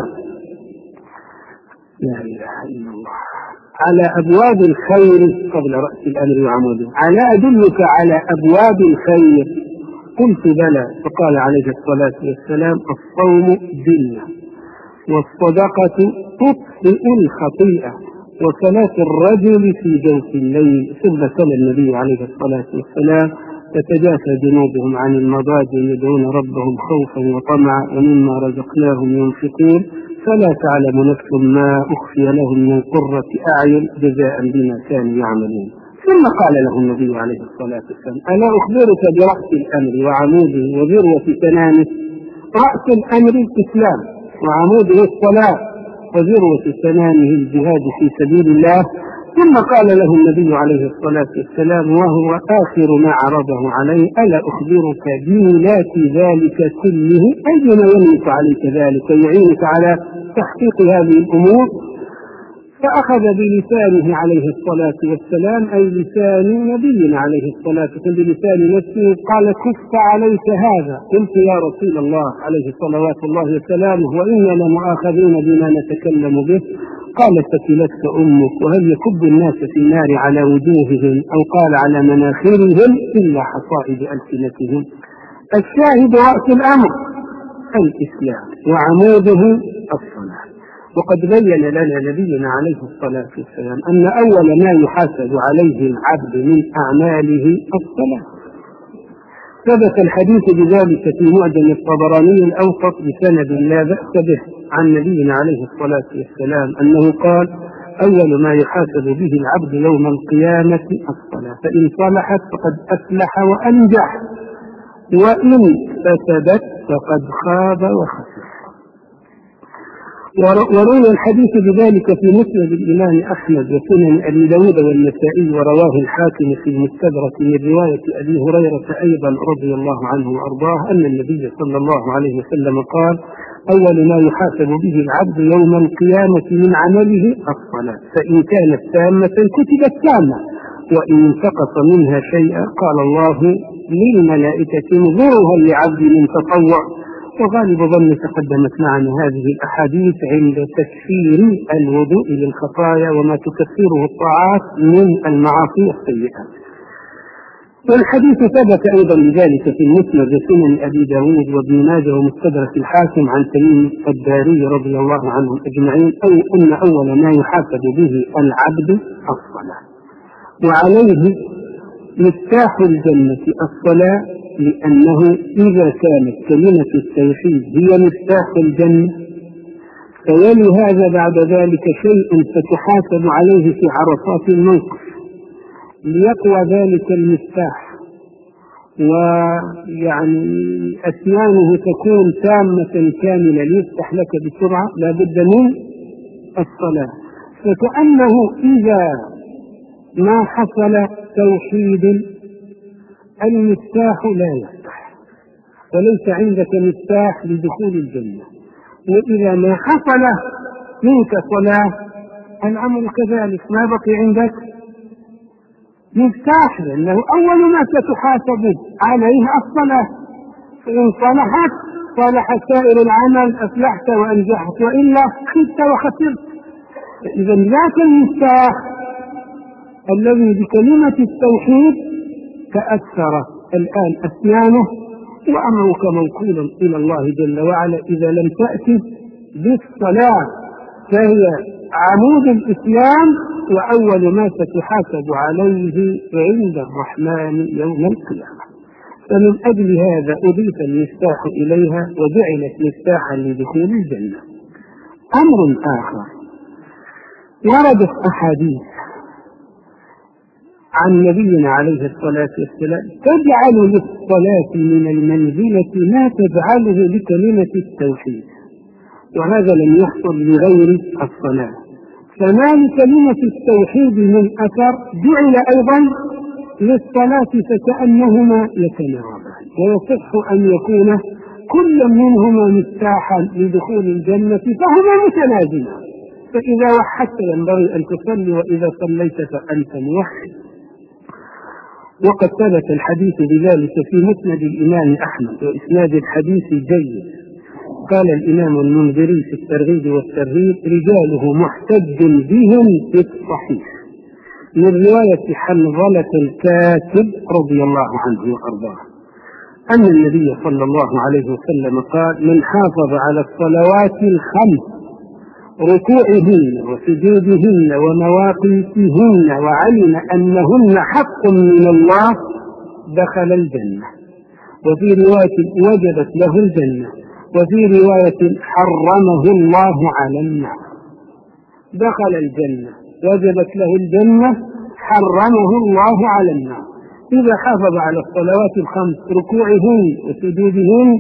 Speaker 2: لا إله إلا الله على أبواب الخير قبل رأس الأمر وعموده. ألا أدلك على أبواب الخير؟ قلت بلى. فقال عليه الصلاة والسلام: الصوم جنة، والصدقة تطفئ الخطيئة، وصلاة الرجل في جوف الليل. ثم تلا النبي عليه الصلاة والسلام: تتجافى جنوبهم عن المضاجع يدعون ربهم خوفا وطمعا ومما رزقناهم ينفقون فلا تعلم نفس ما أخفي لهم من قرة أعين جزاء بما كانوا يعملون. ثم قال له النبي عليه الصلاة والسلام: ألا أخبرك برأس الأمر وعموده وذروة سنامه؟ رأس الأمر الإسلام، وعموده الصلاة، وذروة سنامه الجهاد في سبيل الله. ثم قال له النبي عليه الصلاة والسلام وهو آخر ما عرضه عليه: ألا أخبرك بميلات ذلك كله؟ أي بما يملك عليك ذلك ويعينك على تحقيق هذه الأمور. فأخذ بلسانه عليه الصلاة والسلام، أي لسان نبينا عليه الصلاة والسلام، بلسان نفسه. قال: كف عليك هذا. قلت: يا رسول الله عليه صلوات الله وسلامه، وإنا لمؤاخذون بما نتكلم به. قال: ثكلتك أمك، وهل يكب الناس في النار على وجوههم أو قال على مناخرهم إلا حصائد ألسنتهم. الشاهد رأس الأمر الإسلام، وعموده الصلاة. وقد بين لنا نبينا عليه الصلاة والسلام أن أول ما يحاسب عليه العبد من أعماله الصلاة. ثبت الحديث بذلك في معجم الطبراني الأوسط بسند لا بأس به عن نبينا عليه الصلاة والسلام أنه قال: أول ما يحاسب به العبد يوم القيامة الصلاة، فإن صلحت فقد أفلح وأنجح، وإن فسدت فقد خاب وخسر. وروي الحديث بذلك في مسند الإمام أحمد وسنن أبي داود والنسائي، ورواه الحاكم في المستدرك من رواية أبي هريرة أيضا رضي الله عنه وأرضاه أن النبي صلى الله عليه وسلم قال: أول ما يحاسب به العبد يوم القيامة من عمله الصلاة، فإن كانت تامة كتبت تامة، وإن انتقص منها شيئا قال الله للملائكة: انظروا هل لعبد من تطوع. وغالب ظن تقدمت معنا هذه الأحاديث عند تكفير الوضوء للخطايا وما تكفره الطاعات من المعاصي السيئة. والحديث ثبت أيضا بذلك في المسند وسنن أبي داود وابن ماجه ومستدرك الحاكم عن تميم الداري رضي الله عنهم أجمعين، أي أن أول ما يحاسب به العبد الصلاة. وعليه مفتاح الجنة الصلاة، لأنه إذا كانت كلمة التوحيد هي مفتاح الجنة فيلي هذا بعد ذلك شيء ستحاسب عليه في عرصات الموقف ليقوى ذلك المفتاح، ويعني أسنانه تكون تامة كاملة ليفتح لك بسرعة، لا بد من الصلاة. فكأنه إذا ما حصل توحيد المفتاح لا يفتح، وليس عندك مفتاح لدخول الجنة. وإذا ما حصل منك صلاة الأمر كذلك، ما بقي عندك مفتاح، لأنه أول ما ستحاسب عليه الصلاة، فإن صلحت صلح سائر العمل، أفلحت وأنجحت، وإلا خبت وخسرت. إذا ذاك المفتاح الذي بكلمة التوحيد تأثر الآن أسنانه، وأمرك موكول إلى الله جل وعلا إذا لم تأتي بالصلاة، فهي عمود الإسلام وأول ما ستحاسب عليه عند الرحمن يوم القيامة. فمن أجل هذا أضيف المفتاح إليها وجعلت مفتاحا لدخول الجنة. أمر آخر وردت أحاديث عن نبينا عليه الصلاة والسلام تجعل للصلاة من المنزلة ما تجعله لكلمة التوحيد، وهذا لم يحصل لغير الصلاة. فما لكلمة التوحيد من أثر جعل أيضا للصلاة، فكأنهما يتناوبان، ويصح أن يكون كل منهما مفتاحا لدخول الجنة، فهما متلازمان. فإذا وحدت ينبغي أن تصلي، وإذا صليت فأنت موحد.
Speaker 1: وقد ثبت الحديث بذلك في مسند الإمام أحمد وإسناد الحديث جيد. قال الإمام المنذري في الترغيب والترهيب: رجاله محتج بهم في الصحيح، من رواية حنظلة الكاتب رضي الله عنه وأرضاه أن النبي صلى الله عليه وسلم قال: من حافظ على الصلوات الخمس ركوعهن وسجودهن ومواقيتهن وعلم أنهن حق من الله دخل الجنة، وفي رواية وجبت له الجنة، وفي رواية حرمه الله على النار. دخل الجنة، وجبت له الجنة، حرمه الله على النار. إذا حافظ على الصلوات الخمس ركوعهن وسجودهن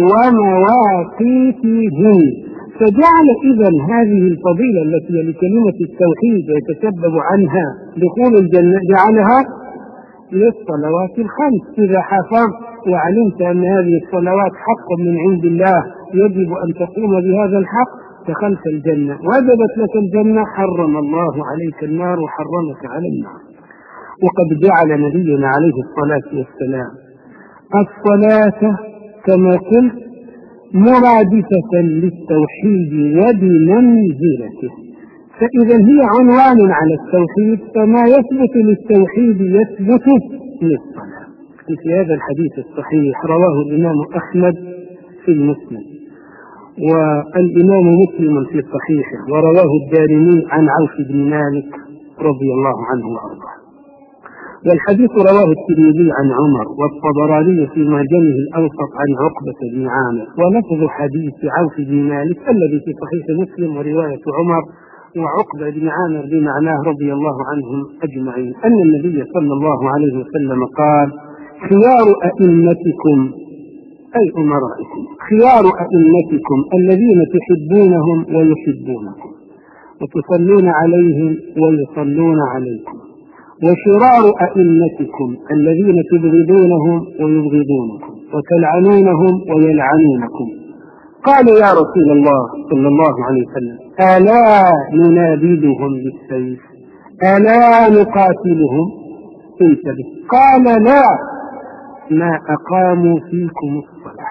Speaker 1: ومواقيتهن، فجعل إذن هذه الفضيلة التي لكلمة التوحيد ويتسبب عنها دخول الجنة جعلها للصلوات الخمس. إذا حافظت وعلمت أن هذه الصلوات حق من عند الله يجب أن تقوم بهذا الحق دخلت الجنة، وجبت لك الجنة، حرم الله عليك النار وحرمك على النار. وقد جعل نبينا عليه الصلاة والسلام الصلاة كما قلت مرادفة للتوحيد وبمنزلته، فإذا هي عنوان على التوحيد، فما يثبت للتوحيد يثبت للصلاة. في هذا الحديث الصحيح رواه الإمام أحمد في المسند، والإمام مسلم في صحيحه، ورواه الدارمي عن عوف بن مالك رضي الله عنه وأرضاه. والحديث رواه الترمذي عن عمر، والطبراني في معجمه الأوسط عن عقبة بن عامر. ولفظ حديث عوف بن مالك الذي في صحيح مسلم ورواية عمر وعقبة بن عامر بمعناه رضي الله عنهم أجمعين، أن النبي صلى الله عليه وسلم قال: خيار أئمتكم أي أمرائكم، خيار أئمتكم الذين تحبونهم ويحبونكم، وتصلون عليهم ويصلون عليكم، وشرار أئمتكم الذين تبغضونهم ويبغضونكم، وتلعنونهم ويلعنونكم. قالوا: يا رسول الله صلى الله عليه وسلم: ألا ننابذهم بالسيف؟ ألا نقاتلهم؟ انتبه. قال: لا، ما أقاموا فيكم الصلاة.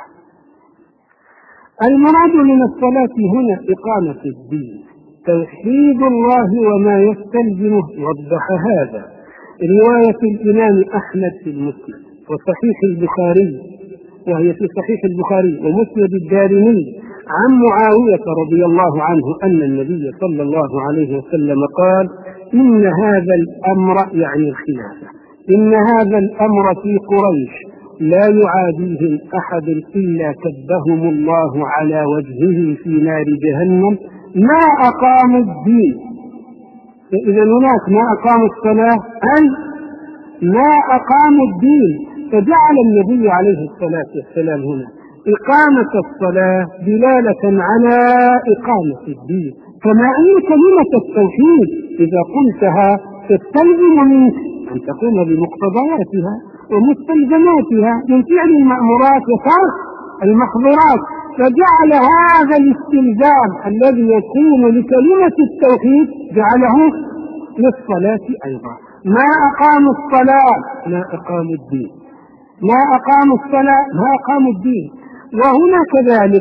Speaker 1: المراد من الصلاة هنا إقامة الدين، توحيد الله وما يستلزمه. وضح هذا رواية الإمام أحمد في المسند، وصحيح البخاري، وهي في صحيح البخاري ومسند الدارمي عن معاوية رضي الله عنه أن النبي صلى الله عليه وسلم قال: إن هذا الأمر، يعني الخلافة، إن هذا الأمر في قريش لا يعاديهم أحد إلا كبهم الله على وجهه في نار جهنم ما أقاموا الدين. فإذا هناك ما أقاموا الصلاة أي ما أقاموا الدين، فجعل النبي عليه الصلاة والسلام هنا إقامة الصلاة دلالة على إقامة الدين، كما أن كلمة التوحيد إذا قلتها تستلزم منك أن تقوم بمقتضياتها ومستلزماتها من فعل المأمورات وترك المحظورات، فجعل هذا الاستلزام الذي يكون لكلمة التوحيد جعله للصلاة أيضا. ما أقاموا الصلاة ما أقاموا الدين، ما أقاموا الصلاة ما أقاموا الدين. وهنا كذلك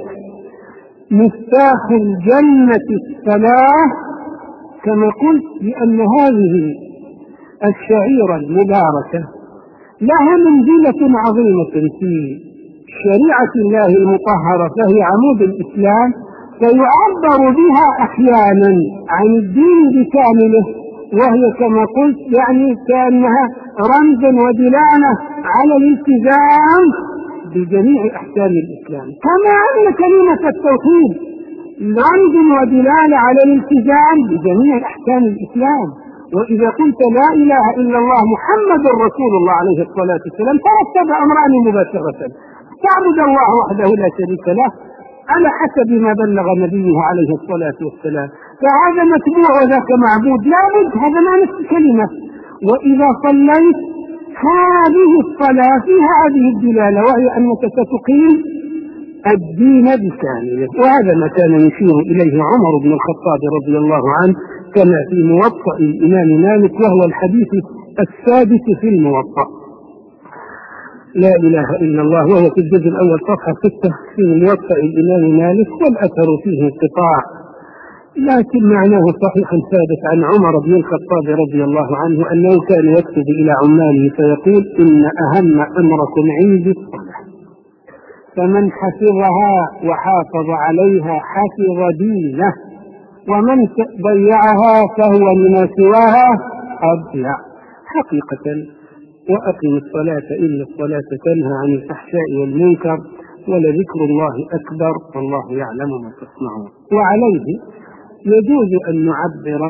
Speaker 1: مفتاح الجنة الصلاة، كما قلت، لأن هذه الشعيرة المباركة لها منزلة عظيمة في شريعة الله المطهرة، فهي عمود الإسلام، فيعبر بها أحيانا عن الدين بكامله، وهي كما قلت يعني كأنها رمز ودلالة على الالتزام بجميع أحكام الإسلام، كما أن كلمة التوحيد رمز ودلالة على الالتزام بجميع أحكام الإسلام. وإذا قلت لا إله إلا الله محمد رسول الله عليه الصلاة والسلام ترتب أمران مباشرة: تعبد الله وحده لا شريك له على حسب ما بلغ نبيه عليه الصلاة والسلام، فهذا متبوع وذاك معبود، لا بد، هذا معنى الكلمة. وإذا صليت هذه الصلاة فيها هذه الدلالة، وهي أنك ستقيم الدين بكامله. وهذا ما كان يشير إليه عمر بن الخطاب رضي الله عنه كما في موطأ الإمام مالك، وهو الحديث السادس في الموطأ.
Speaker 2: لا إله إلا الله، وهو في الجزء الأول صفحة ستة في موطأ الإمام مالك، والأثر فيه انقطاع، لكن معناه صحيح ثابت عن عمر بن الخطاب رضي الله عنه أنه كان يكتب إلى عماله فيقول: إن أهم أمركم عندي الصلاة، فمن حفظها وحافظ عليها حفظ دينه، ومن ضيعها فهو لما سواها أضيع. حقيقة وأقم الصلاة إن الصلاة تنهى عن الفحشاء والمنكر ولذكر الله أكبر والله يعلم ما تصنعون. وعليه يجوز أن نعبر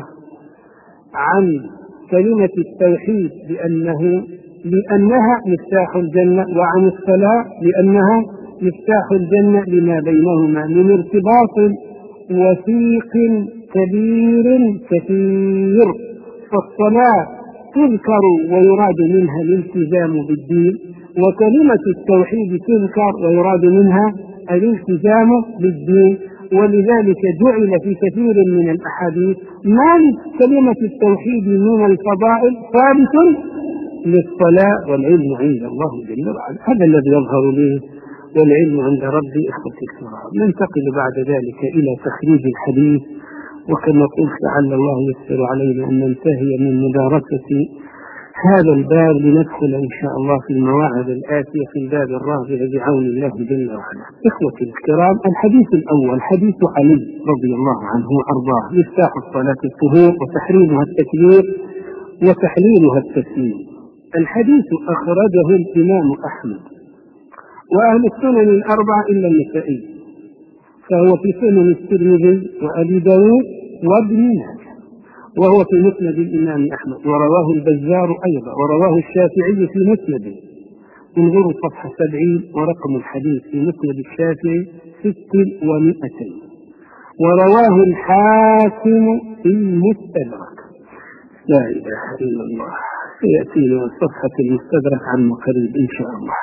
Speaker 2: عن كلمة التوحيد بأنه لأنها مفتاح الجنة، وعن الصلاة لأنها مفتاح الجنة لما بينهما من ارتباط وثيق كبير كثير. فالصلاة تذكر ويراد منها الالتزام بالدين، وكلمة التوحيد تذكر ويراد منها الالتزام بالدين، ولذلك جعل في كثير من الأحاديث ما كلمة التوحيد من الفضائل ثابت للصلاة، والعلم عند الله جل وعلا. هذا الذي يظهر لي، والعلم عند ربي. إخوتي الكرام، ننتقل بعد ذلك إلى تخريج الحديث، وكما قلت لعل الله يسر علينا أن ننتهي من مدارسة هذا الباب لندخل إن شاء الله في المواعظ الآتية في الباب الرابع بعون الله جل وعلا. إخوتي الكرام، الحديث الأول حديث علي رضي الله عنه وأرضاه: مفتاح الصلاة الطهور، وتحريمها التكبير، وتحليلها التسليم. الحديث أخرجه الإمام أحمد وأهل السنن الأربعة إلا النسائي، فهو في سنن الترمذي وأبي داود وابن ماجه، وهو في مسند الإمام أحمد، ورواه البزار أيضا، ورواه الشافعي في مسنده. انظروا صفحة سبعين، ورقم الحديث في مسند الشافعي ست ومائتين، ورواه الحاكم في المستدرك. لا إله إلا الله، سيأتينا صفحة المستدرك عن قريب إن شاء الله.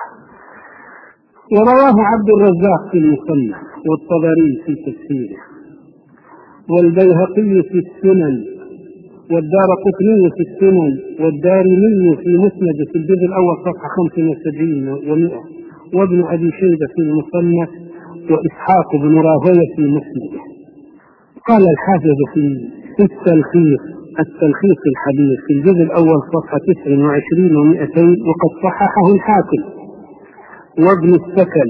Speaker 2: ورواه عبد الرزاق في المصنف، والطبري في تفسيره، والبيهقي في السنن، والدارقطني في السنن، والدارمي في مسند في الجزء الأول صفحة خمسة وسبعين ومئة، وابن أبي شيبة في المصنف، وإسحاق بن راهويه في مسنده. قال الحافظ في التلخيص التلخيص الحديث في الجزء الأول صفحة تسعة وعشرين ومئتين: وقد صححه الحاكم وابن السكن.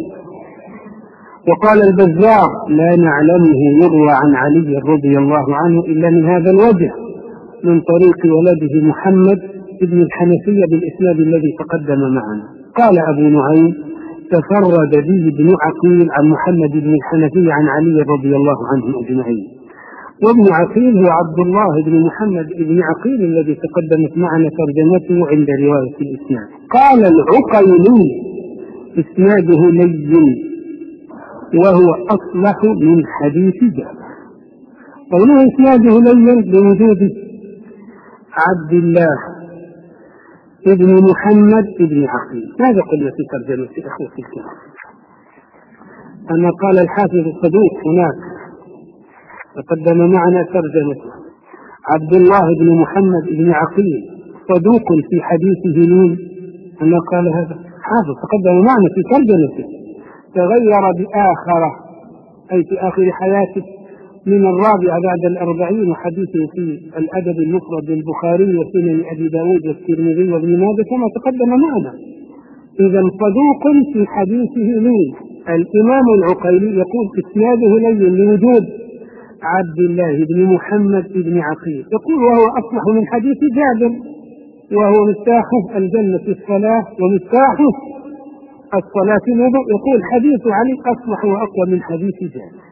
Speaker 2: وقال البزار: لا نعلمه يروى عن علي رضي الله عنه إلا من هذا الوجه، من طريق ولده محمد بن الحنفية بالإسناد الذي تقدم معنا. قال أبو نعيم: تفرد به ابن عقيل عن محمد بن الحنفية عن علي رضي الله عنهم أجمعين. وابن عقيل هو عبد الله بن محمد بن عقيل الذي تقدمت معنا ترجمته عند رواية الإسناد. قال العقيلي: إسناده لين، وهو أصلح من حديث جابر. قوله إسناده لين بوجود عبد الله ابن محمد ابن عقيل. ماذا قلنا في ترجمة إخوة الكرام؟ أما قال الحافظ الصدوق هناك تقدم معنا ترجمته: عبد الله بن محمد بن عقيل صدوق في حديثه لين. أما قال هذا حافظ تقدم معنا في ترجمته، تغير بآخرة أي في آخر حياته من الرابعة بعد الأربعين، وحديثه في الأدب المفرد للبخاري وسنن أبي داود والترمذي وابن ماجه كما تقدم معنا. إذا صدوق في حديثه لين. الإمام العقيلي يقول إسناده لين لوجود عبد الله بن محمد بن عقيل. يقول وهو أصلح من حديث جابر، وهو مفتاحه الجنة الصلاة، ومفتاحه الصلاة الوضوء. يقول حديث علي أصلح وأقوى من حديث جابر.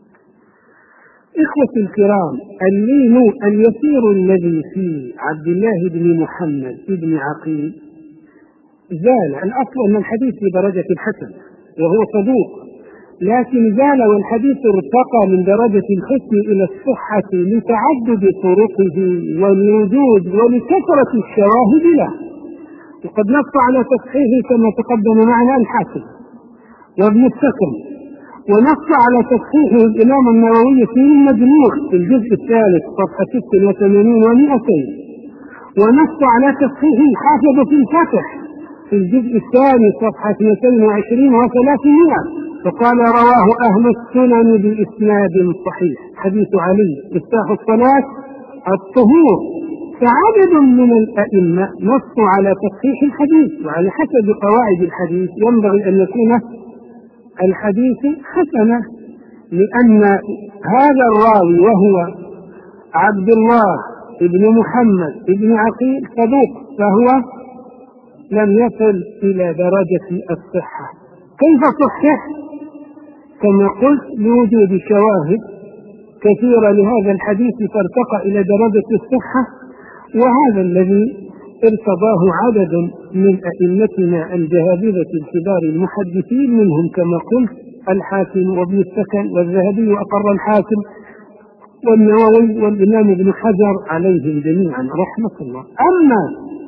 Speaker 2: إخوة الكرام، اللين اليسير الذي في عبد الله بن محمد بن عقيل زال. الأصل أن الحديث في درجة الحسن وهو صدوق، لكن زال والحديث ارتقى من درجة الحسن إلى الصحة لتعدد طرقه والوجود ولكثرة الشواهد له. وقد نص على تصحيحه كما تقدم معنا الحاكم وابن السكن، ونص على تصحيحه الإمام النووي في المجموع في الجزء الثالث صفحة ستة وثمانين ومئتين، ونص على تصحيحه الحافظ في الفتح في الجزء الثاني صفحة اثنتين وعشرين وثلاثمائة، فقال رواه أهل السنن بإسناد صحيح. حديث علي مفتاح الصلاة الطهور. فعدد من الأئمة نصوا على تصحيح الحديث، وعلى حسب قواعد الحديث ينبغي أن يكون الحديث حسنة، لأن هذا الراوي وهو عبد الله ابن محمد ابن عقيل صدوق، فهو لم يصل إلى درجة الصحة. كيف صحح؟ كما قلت لوجود شواهد كثيرة لهذا الحديث فارتقى إلى درجة الصحة، وهذا الذي ارتضاه عدد من أئمتنا الجهابذة الكبار المحدثين، منهم كما قلت الحاكم وابن السكن والذهبي وأقر الحاكم والنووي والإمام ابن حجر عليهم جميعا رحمة الله. أما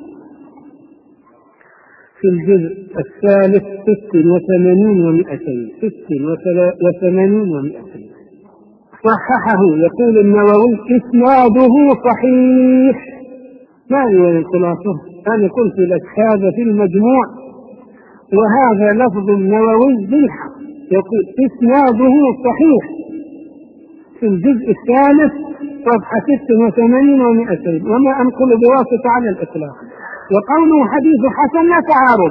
Speaker 2: في الجزء الثالث ست وثمانين ومئتين ست وثمانين ومئتين صححه، يقول النووي إسناده صحيح. ما هي الخلاصة؟ أنا قلت لك هذا في المجموع، وهذا لفظ النووي بالحق، يقول إسناده صحيح في الجزء الثالث صفحة ست وثمانين ومئتين، وما أنقل بواسطة على الإطلاق. وقوله حديث حسن لا تعارض،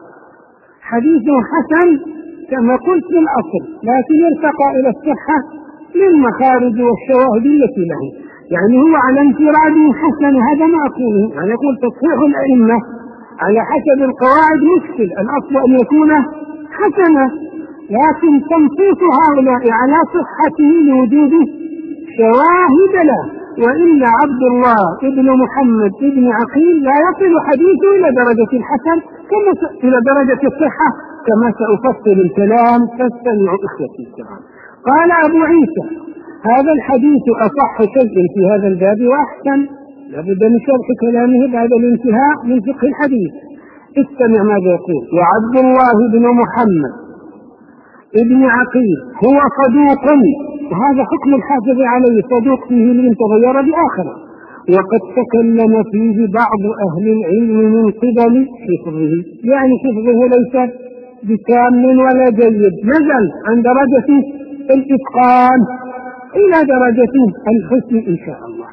Speaker 2: حديث حسن كما قلت في الأصل، لكن يرتقى إلى الصحة للمخارج والشواهد التي له، يعني هو على انفراد حسن، هذا ما أقوله. يعني يقول تصحيح الأئمة على حسب القواعد مشكل، الأصل أن يكون حسنا، لكن تنصيص هؤلاء على صحته لوجود شواهد له، وإلا عبد الله ابن محمد ابن عقيل لا يصل حديثه إلى درجة الحسن كما س... إلى درجة الصحة كما سأفصل الكلام، فاستمعوا إخوتي الكرام. قال أبو عيسى هذا الحديث أصح شيء في هذا الباب وأحسن، لابد من شرح كلامه بعد الانتهاء من فقه الحديث. استمع ماذا يقول: وعبد الله بن محمد ابن عقيل هو صدوق، وهذا حكم الحافظ عليه، صدوق فيه من تغير بآخره، وقد تكلم فيه بعض أهل العلم من قبل حفظه، يعني حفظه ليس بكامل ولا جيد، نزل عن درجة الإتقان إلى درجة الحسن إن شاء الله.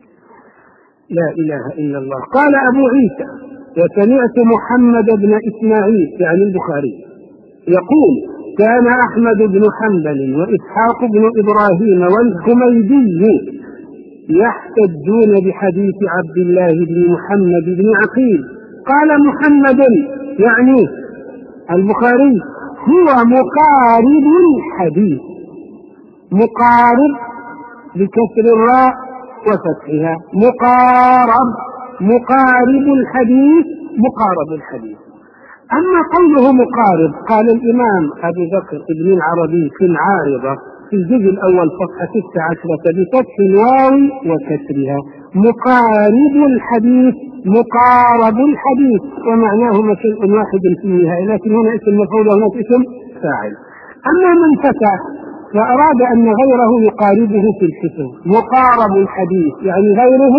Speaker 2: لا إله إلا الله. قال أبو عيسى: وسمعت محمد بن إسماعيل يعني البخاري يقول: كان أحمد بن حنبل وإسحاق بن إبراهيم والحميدي يحتجون بحديث عبد الله بن محمد بن عقيل. قال محمد يعني البخاري هو مقارب الحديث، مقارب بكسر الراء وفتحها، مقارب مقارب الحديث مقارب الحديث. أما قوله مقارب، قال الإمام أبو بكر ابن العربي في العارضة في الجزء الأول صفحة ستة عشرة بفتح الواو وكسرها، مقارب الحديث مقارب الحديث، ومعناهما شيء واحد في النهاية، لكن هنا اسم مفعول وهناك اسم فاعل. أما من فتح فأراد أن غيره يقاربه في الحفظ، مقارب الحديث يعني غيره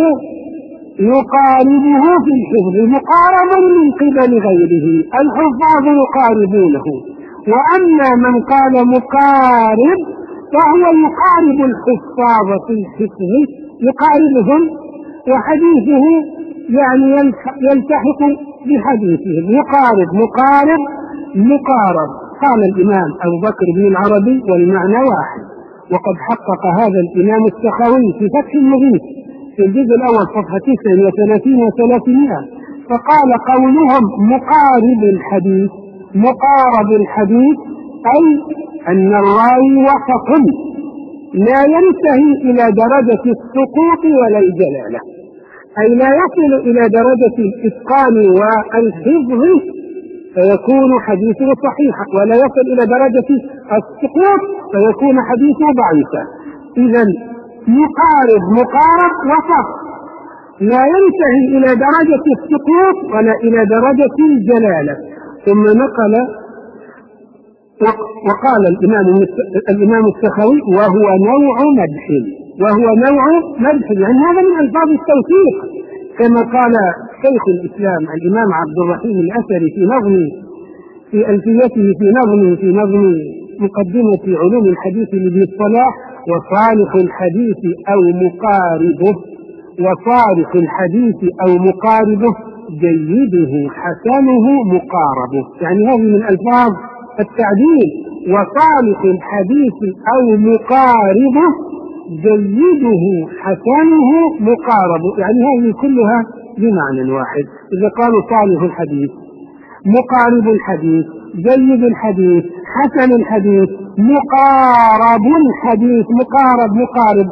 Speaker 2: يقاربه في الحفظ، مقارب من قبل غيره، الحفاظ يقاربونه. وأما من قال مقارب فهو يقارب الحفاظ في الحفظ، يقاربهم وحديثه يعني يلتحق بحديثهم، يقارب مقارب مقارب. قال الإمام أبو بكر بن العربي والمعنى واحد، وقد حقق هذا الإمام السخاوي في فتح المغيث في الجزء الأول صفحة تسعة وثلاثين وثلاثمائة، فقال قولهم مقارب الحديث مقارب الحديث أي أن الراوي وسط لا ينتهي إلى درجة السقوط ولا الجلالة، أي لا يصل إلى درجة الإتقان والحفظ فيكون حديثه صحيحا، ولا يصل إلى درجة السقوط فيكون حديثه ضعيفا. إذن مقارب مقارب وسط لا ينتهي إلى درجة السقوط ولا إلى درجة الجلالة. ثم نقل وقال الإمام الإمام السخاوي: وهو نوع مدح، وهو نوع مدح يعني هذا من ألفاظ التوثيق، كما قال شيخ الإسلام الإمام عبد الرحيم الأثري في نظم في ألفيته في نظم في نظم مقدمة علوم الحديث لابن الصلاح: وصالح الحديث أو مقاربه وصالح الحديث أو مقاربه جيده حسنه مقاربه. يعني هذه من ألفاظ التعديل: وصالح الحديث أو مقاربه جيده حسنه مقاربه. يعني هذه كلها بمعنى واحد. إذا قالوا صالح الحديث، مقارب الحديث، جيد الحديث، حسن الحديث، مقارب الحديث، مقارب مقارب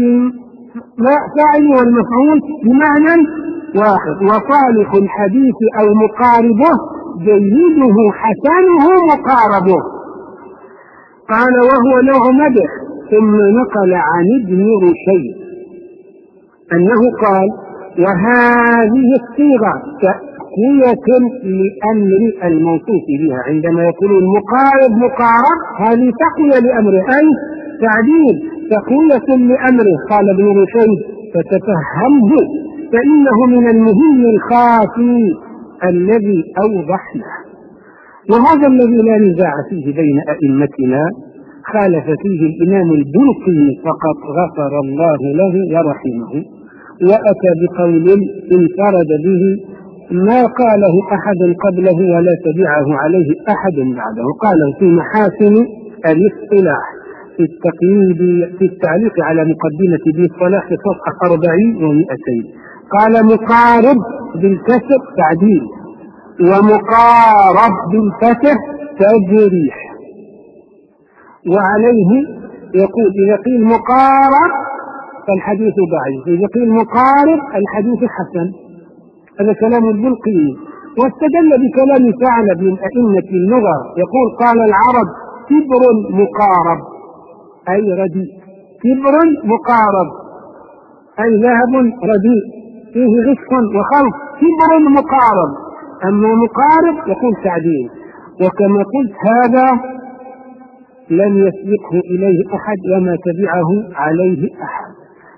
Speaker 2: فاعل والمفعول بمعنى واحد. وصالح الحديث أو مقاربه جيده حسنه مقاربه. قال: وهو نوع مدح. ثم نقل عن ابن رشيد أنه قال: وهذه الصيغة تأكية لأمر الموصوف بها. عندما يقولون مقارب مقارب، هذه تقوية لأمره، أي تعديل، تقوية لأمره. قال ابن رشيد: فتفهمه، فإنه من المهم الخافي الذي أوضحنا. وهذا الذي لا نزاع فيه بين أئمتنا، خالف فيه الإمام البلقي فقط غفر الله له ورحمه، وأتى بقول انفرد به ما قاله أحد قبله ولا تبعه عليه أحد بعده. قاله في محاسن الاصطلاح في التقييد في التعليق على مقدمة ابن الصلاح في صفحة أربعين ومئتين. قال: مقارب بالكسر تعديل، ومقارب بالفتح تجريح. وعليه يقول: إذا قيل مقارب فالحديث ضعيف، إذا قيل مقارب الحديث حسن. هذا كلام البلقي. واستدل بكلام ثعلب من أئمة اللغة يقول: قال العرب: كبر مقارب، أي رديء. كبر مقارب أي ذهب رديء فيه غش وخلط. كبر مقارب. أما مقارب يقول تعديل. وكما قلت هذا لم يسبقه إليه أحد وما تبعه عليه أحد.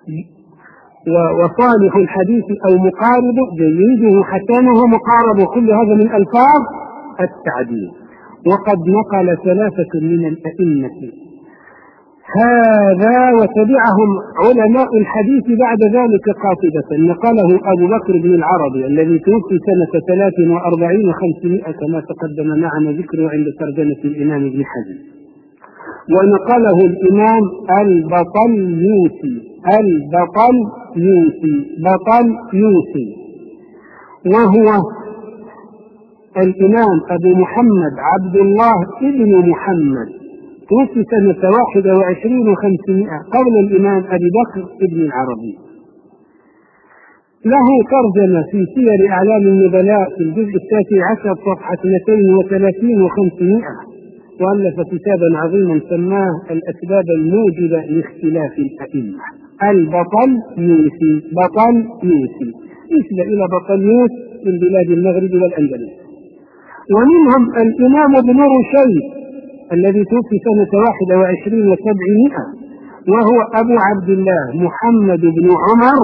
Speaker 2: وصالح الحديث أو مقارب جيده حسنه مقارب، كل هذا من ألفاظ التعديل. وقد نقل ثلاثة من الأئمة هذا وتبعهم علماء الحديث بعد ذلك قاطبة. نقله أبو بكر بن العربي الذي توفي سنة ثلاث وأربعين وخمسمائة كما تقدم معنا ذكره عند ترجمة الإمام ابن حزم. ونقله الإمام البطليوسي البطليوسي بطليوسي وهو الإمام أبو محمد عبد الله ابن محمد، توفي سنة واحد وعشرين وخمسمائة قبل الإمام أبي بكر ابن العربي. له ترجمة في سير أعلام النبلاء في الجزء التاسع عشر صفحة اثنتين وثلاثين وخمسمائة، وألف كتابا عظيما سماه الأسباب الموجبة لاختلاف الأئمة. البطل يوسي بطل يوسي نسبة إلى بطليوس من بلاد المغرب والأندلس. ومنهم الإمام ابن رشيد الذي توفي سنة واحد وعشرين وسبعمائة، وهو أبو عبد الله محمد بن عمر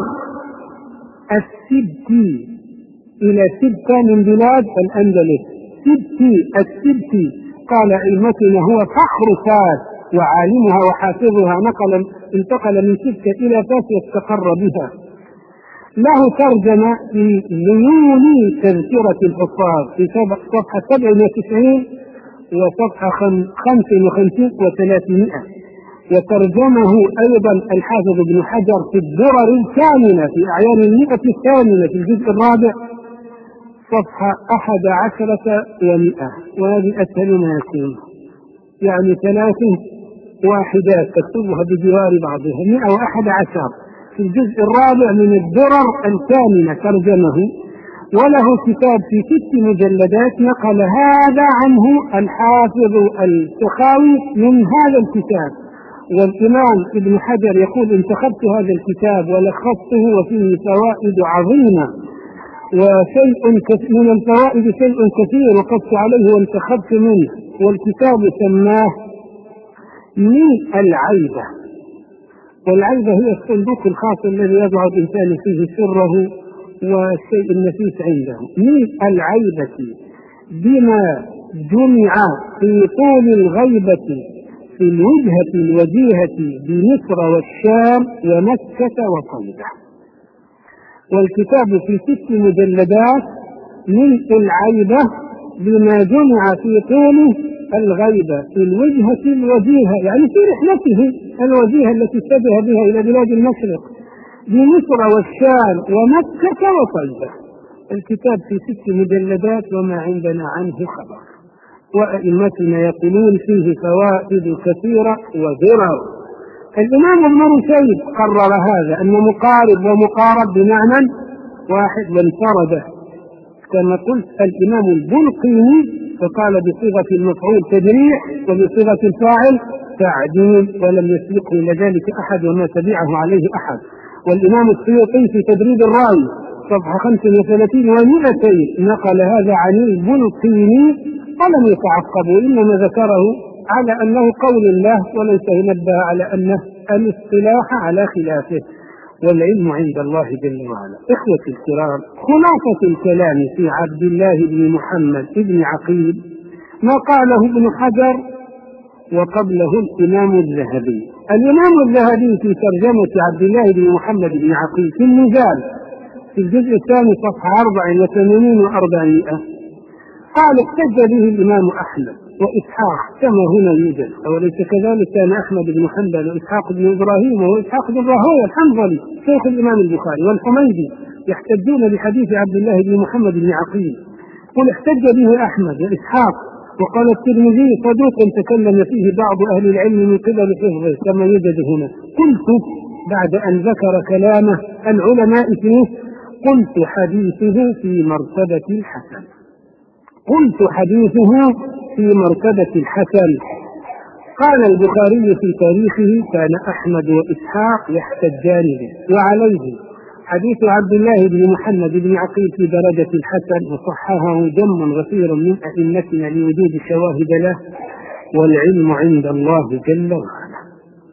Speaker 2: السبتي إلى سبتة من بلاد الأندلس. سبتي السبتي قال علمتنا هو فخر فاس وعالمها وحافظها، نقل انتقل من سبتة إلى فاس واستقر بها. له ترجمة في ذيول تذكرة الحفاظ في صفحة سبع وتسعين وصفحة خمس وخمسين وثلاثمائة. وترجمه أيضا الحافظ ابن حجر في الدرر الكاملة في أعيان المئة الثامنة في الجزء الرابع صفحة أحد عشرة ومئة، وهذه أسهل ما يكون، يعني ثلاث واحدات تكتبها بجوار بعضها. مئة وأحد عشر في الجزء الرابع من الدرر الثامنة ترجمه. وله كتاب في ست مجلدات نقل هذا عنه الحافظ السخاوي من هذا الكتاب. والإمام ابن حجر يقول: انتخبت هذا الكتاب ولخصته وفيه فوائد عظيمة، وشيء من الفوائد شيء كثير وقصت عليه وانتخبت منه. والكتاب سماه من العيبة. والعيبة هي الصندوق الخاص الذي يضع الإنسان فيه سره والشيء النفيس عنده من العيبة بما جمع في طول الغيبة في الوجهة الوجيهة بمصر والشام ومكة وطيبة. والكتاب في ست مجلدات من العيبة بما جمع في طول الغيبة في الوجهة الوجيهة، يعني في رحلته الوجيهة التي اتجه بها إلى بلاد المشرق بمصر والشام ومكة وطيبة. الكتاب في ست مجلدات وما عندنا عنه خبر، وأئمتنا يقولون فيه فوائد كثيرة وضرر. الإمام ابن رشيد قرر هذا، أن مقارب ومقارب بمعنى واحد وانفرد، كما قلت الإمام البلقيني فقال بصيغة المفعول تجريح وبصيغة الفاعل تعديل، ولم يسبقه إلى ذلك أحد وما تبعه عليه أحد. والإمام السيوطي في تدريب الرأي صفحة خمسة وثلاثين ومئتين نقل هذا عن البلقيني ولم يتعقبه، إنما ذكره على أنه قول الله وليس ينبه على أنه الاصطلاح على خلافه، والعلم عند الله جل وعلا. إخوة الكرام، خلاصة الكلام في عبد الله بن محمد بن عقيل ما قاله ابن حجر وقبله الإمام الذهبي. الإمام الذهبي في ترجمة عبد الله بن محمد بن عقيل في الميزان في الجزء الثاني صفحة أربع وثمانين وأربعمائة قال احتج به الإمام أحمد وإسحاق كما هنا يوجد، أوليس كذلك؟ كان أحمد بن حنبل وإسحاق بن إبراهيم وإسحاق بن راهويه الحنظلي شيخ الإمام البخاري والحميدي يحتجون بحديث عبد الله بن محمد بن عقيل. قل احتج به أحمد وإسحاق، وقال الترمذي صدوق تكلم فيه بعض أهل العلم من قبل حفظه كما يوجد هنا. قلت بعد أن ذكر كلامه العلماء فيه قلت حديثه في مرتبة الحسن، قلت حديثه في مرتبة الحسن. قال البخاري في تاريخه كان أحمد وإسحاق يحتجان به، وعليه حديث عبد الله بن محمد بن عقيل في درجة الحسن، وصححه جم غفير من أئمتنا لوجود شواهد له، والعلم عند الله جل وعلا.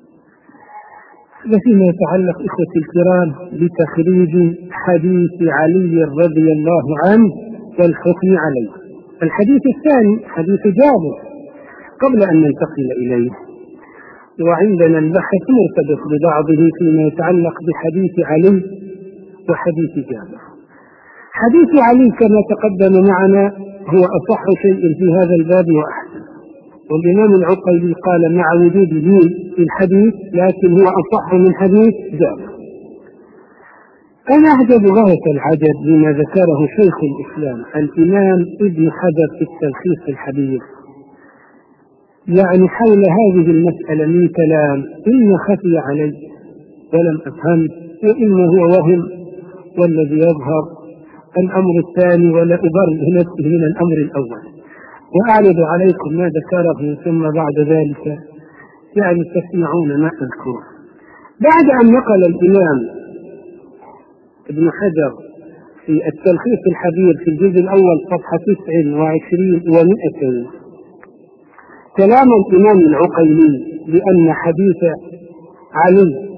Speaker 2: فيما يتعلق إخوة الكرام بتخريج حديث علي رضي الله عنه والحكم عليه. الحديث الثاني حديث جابر قبل أن ننتقل إليه، وعندنا البحث مرتبط ببعضه فيما يتعلق بحديث علي وحديث جابر. حديث علي كما تقدم معنا هو أصح شيء في هذا الباب وأحسن، والإمام العقيلي قال مع وجود دين في الحديث لكن هو أصح من حديث جابر. أنا أعجب غاية العجب بما ذكره شيخ الإسلام الإمام ابن حجر في التلخيص الحديث، يعني حول هذه المسألة من كلام إن خفي علي ولم أفهم، وإنه هو وهم، والذي يظهر الأمر الثاني ولا أبرئ نفسه من الأمر الأول. وأعرض عليكم ما ذكره ثم بعد ذلك يعني تسمعون ما أذكره. بعد أن نقل الإمام ابن حجر في التلخيص الحبير في الجزء الأول صفحة تسع وعشرين ومئتين كلام الإمام العقيلي بأن حديث علي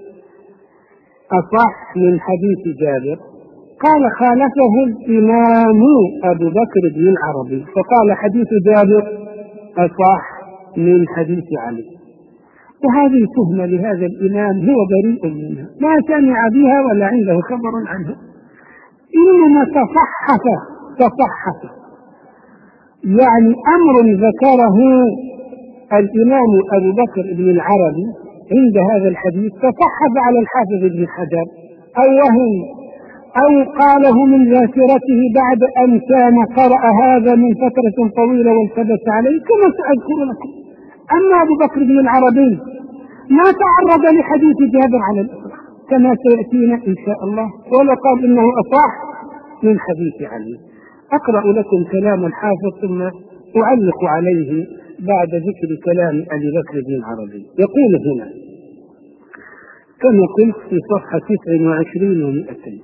Speaker 2: أصح من حديث جابر، قال خالفه الإمام أبو بكر بن العربي فقال حديث جابر أصح من حديث علي. وهذه تهمة لهذا الإمام هو بريء منها، ما سمع بها ولا عنده خبر عنها، إنما تصحف تصحف يعني أمر ذكره الإمام أبو بكر بن العربي عند هذا الحديث تصحف على الحافظ ابن حجر أو وهم أو قاله من ذاكرته بعد أن كان قرأ هذا من فترة طويلة والتبس عليه كما سأذكر لكم. أما أبو بكر بن العربي ما تعرض لحديث جابر على الإطلاق كما سيأتينا إن شاء الله، ولا قال إنه أصح من حديث علي. أقرأ لكم كلام الحافظ ثم أعلق عليه بعد ذكر كلام أبي بكر بن العربي. يقول هنا كما قلت في صفحة تسع وعشرين ومئتين،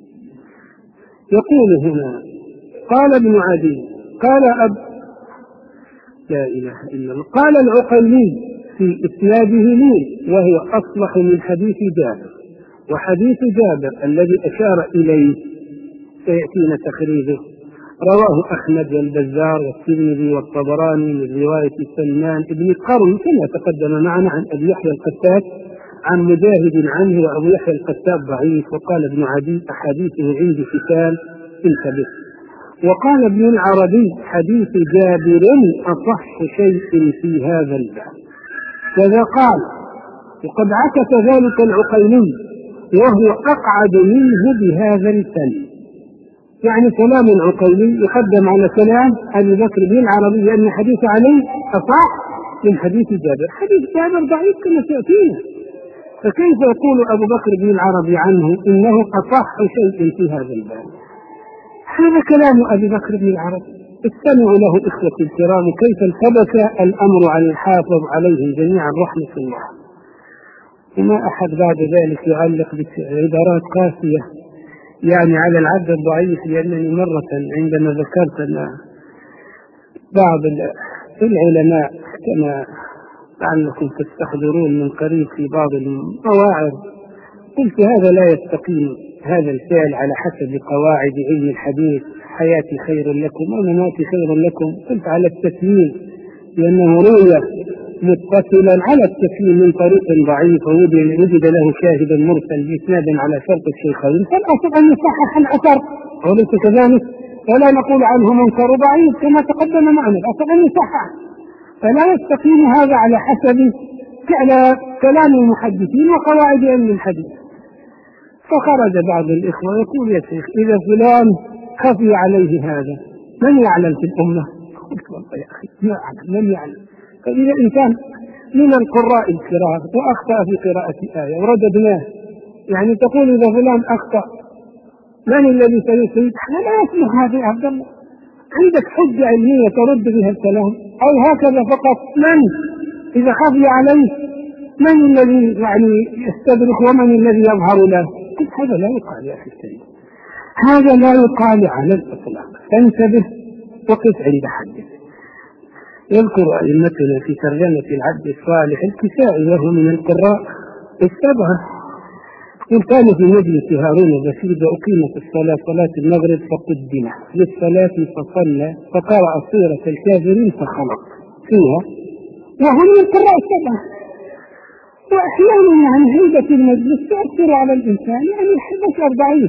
Speaker 2: يقول هنا قال ابن عدي قال أب لا إله إلا الله قال العقيلي في إسناده لي وهو أصلح من حديث جابر، وحديث جابر الذي أشار إليه
Speaker 1: سيأتينا تخريجه. رواه أحمد والبزار والترمذي والطبراني من رواية سلمان بن قرن كما تقدم معنا عن أبي يحيى القتات عن مجاهد عنه، وأبو يحيى القتات ضعيف، وقال ابن عدي أحاديثه عندي ختام انتبه. وقال ابن العربي حديث جابر أصح شيء في هذا الباب كذا قال. وقد عكس ذلك العقيلي وهو أقعد منه بهذا الفن، يعني كلام العقيلي يقدم على كلام أبي بكر بن العربي لأن حديث علي أصح من حديث جابر. حديث جابر ضعيف كما سيأتينا، فكيف يقول أبو بكر بن العربي عنه إنه أصح شيء في هذا الباب؟ هذا كلام أبي بكر بن العربي. استمعوا له إخوة الكرام كيف التبس الأمر على الحافظ عليهم جميعا رحمة الله. وما أحد بعد ذلك يعلق بعبارات قاسية يعني على العبد الضعيف، لأنني مرة عندما ذكرت أن بعض العلماء كما لعلكم تستحضرون من قريب في بعض المواعظ قلت هذا لا يستقيم هذا الفعل على حسب قواعد علم الحديث، حياتي خير لكم ومماتي خير لكم. قلت على التسليم لأنه روي متصلا على التسليم من طريق ضعيف ووجد له شاهد مرسل بإسناد على شرط الشيخين، فالأصل أن يصحح الأثر وليس كذلك، فلا نقول عنه منكر ضعيف كما تقدم معنا، الأصل أن يصحح. فلا يستقيم هذا على حسب كلام المحدثين وقواعد علم الحديث. فخرج بعض الإخوة يقول يا شيخ إذا فلان خفي عليه هذا من يعلم في الأمة؟ قلت والله يا أخي ما أعلم، من يعلم؟ فإذا إنسان من القراء الكرام وأخطأ في قراءة آية ورددناه، يعني تقول إذا فلان أخطأ من الذي سيصيب؟ لا يسمح هذا يا عبد الله. عندك حجة علمية ترد بها الكلام أو هكذا فقط؟ من إذا خفي عليه من الذي يعني يستدرك ومن الذي يظهر له؟ هذا لا يقال يا أخي الكريم، هذا لا يقال على الإطلاق. فانتبه وقف عند حدث. يذكر أئمتنا في ترجمة العبد الصالح الكسائي وهو من القراء السبعة، إن كان في مجلس هارون الرشيد وأقيمت الصلاة صلاة المغرب فقدم للصلاة فصلى فقرأ سورة الكافرين فخلق فيها، وهو من القراء السبعة. وأحيانا يعني هيبة المجلس تؤثر على الإنسان، يعني البشر ضعيف.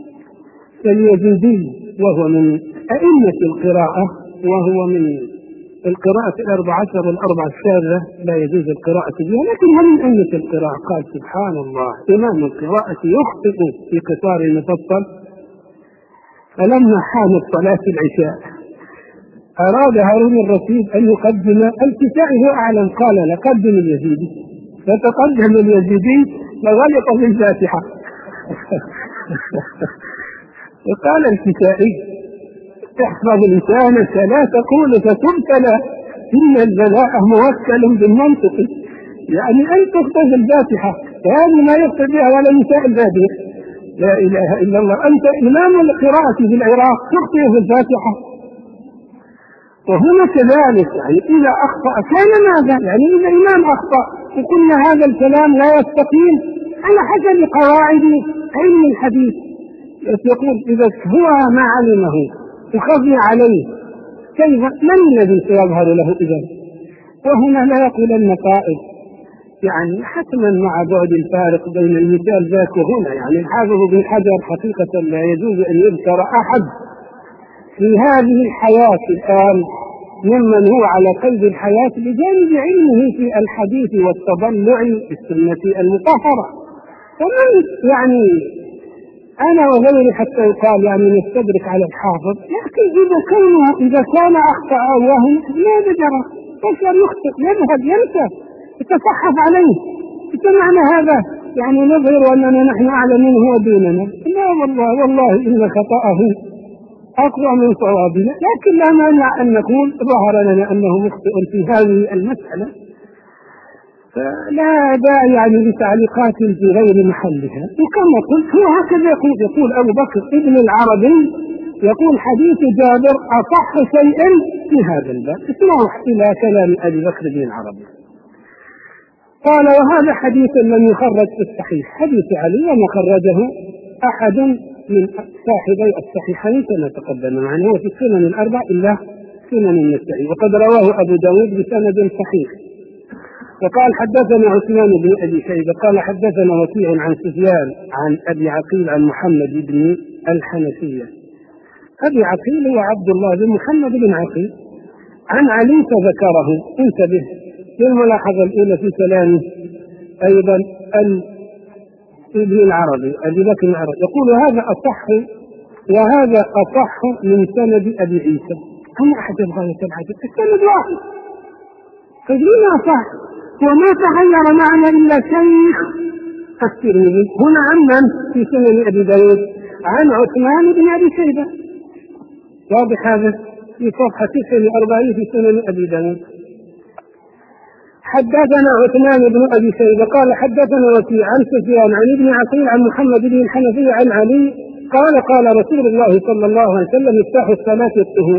Speaker 1: فاليزيدي وهو من أئمة القراءة وهو من القراءة الأربع عشر والأربع الشاذة لا يجوز القراءة بها، لكن هل من أئمة القراءة؟ قال سبحان الله إمام القراءة يخطئ في قصار المفصل. فلما حانت صلاة العشاء أراد هارون الرشيد أن يقدم الكسائي هو أعلم، قال لقدم اليزيدي، فتقدم اليزيدي فغلط في الفاتحة وقال الكسائي احفظ لسانك لا تقول فتبتلى إن البلاء موكل بالمنطق، يعني أن تخطئ في الفاتحة فهذه ما يخطئ بها ولا نساء البادية. لا إله إلا الله، أنت إمام القراءة في العراق تخطئ في الفاتحة. وهنا كذلك يعني إذا أخطأ كان ماذا؟ يعني إذا إمام أخطأ وقلنا هذا الكلام لا يستقيم على حسب قواعد علم الحديث. يقول إذا هو ما علمه وخفي عليه كيف من الذي سيظهر له إذن؟ وهنا لا يقولن قائل يعني حتما مع بعد الفارق بين المثال ذاك وهنا، يعني الحافظ بن حجر حقيقة لا يجوز أن يذكر أحد في هذه الحياة الآن ممن هو على قيد الحياة بجانب علمه في الحديث والتضلع بالسنة المطهرة. فمن يعني أنا وغيري حتى يقال يعني نستدرك على الحافظ، لكن إذا كان إذا كان أخطأ أو وهم لا بجرى بشر يخطئ يذهب ينسى يتصحف عليه. سمعنا هذا يعني نظهر أننا نحن أعلم منه ودوننا؟ لا والله والله إن خطأه أقوى من صوابنا، لكن لا مانع أن نقول ظهر لنا أنه مخطئ في هذه المسألة، فلا داعي يعني لتعليقات في غير محلها. وكما قلت هو هكذا يقول, يقول أبو بكر ابن العربي يقول حديث جابر أصح شيء في هذا الباب. اسمعوا إلى كلام أبي بكر بن العربي. قال وهذا حديث لم يخرج في الصحيح، حديث علي وما خرجه أحد
Speaker 2: من صاحبي الصحيحين كما تقدم معنا، هو في السنن الأربع إلا سنن النسائي، وقد رواه أبو داود بسند صحيح. وقال حدثنا عثمان بن أبي شيبة قال حدثنا وكيع عن سفيان عن أبي عقيل عن محمد بن الحنفية. أبي عقيل هو عبد الله بن محمد بن عقيل عن علي فذكره. انتبه للملاحظة الأولى في كلامه أيضا ابن العربي أبي بكر العربي يقول هذا أصح وهذا أصح من سند أبي عيسى. أي أحد يبغى يتبعد السند واحد، فدين أصح وما تغير معنا إلا شيخ الترمذي هنا عمن في سنن أبي داود عن عثمان بن أبي شيبة. واضح هذا في صفحة تسعة وأربعين في سنن أبي داود. حدثنا عثمان بن أبي شيبة قال حدثنا وكيع عن سفيان عن ابن عقيل عن محمد بن الحنفي عن علي قال قال رسول الله صلى الله عليه وسلم مفتاح الصلاة الطهور.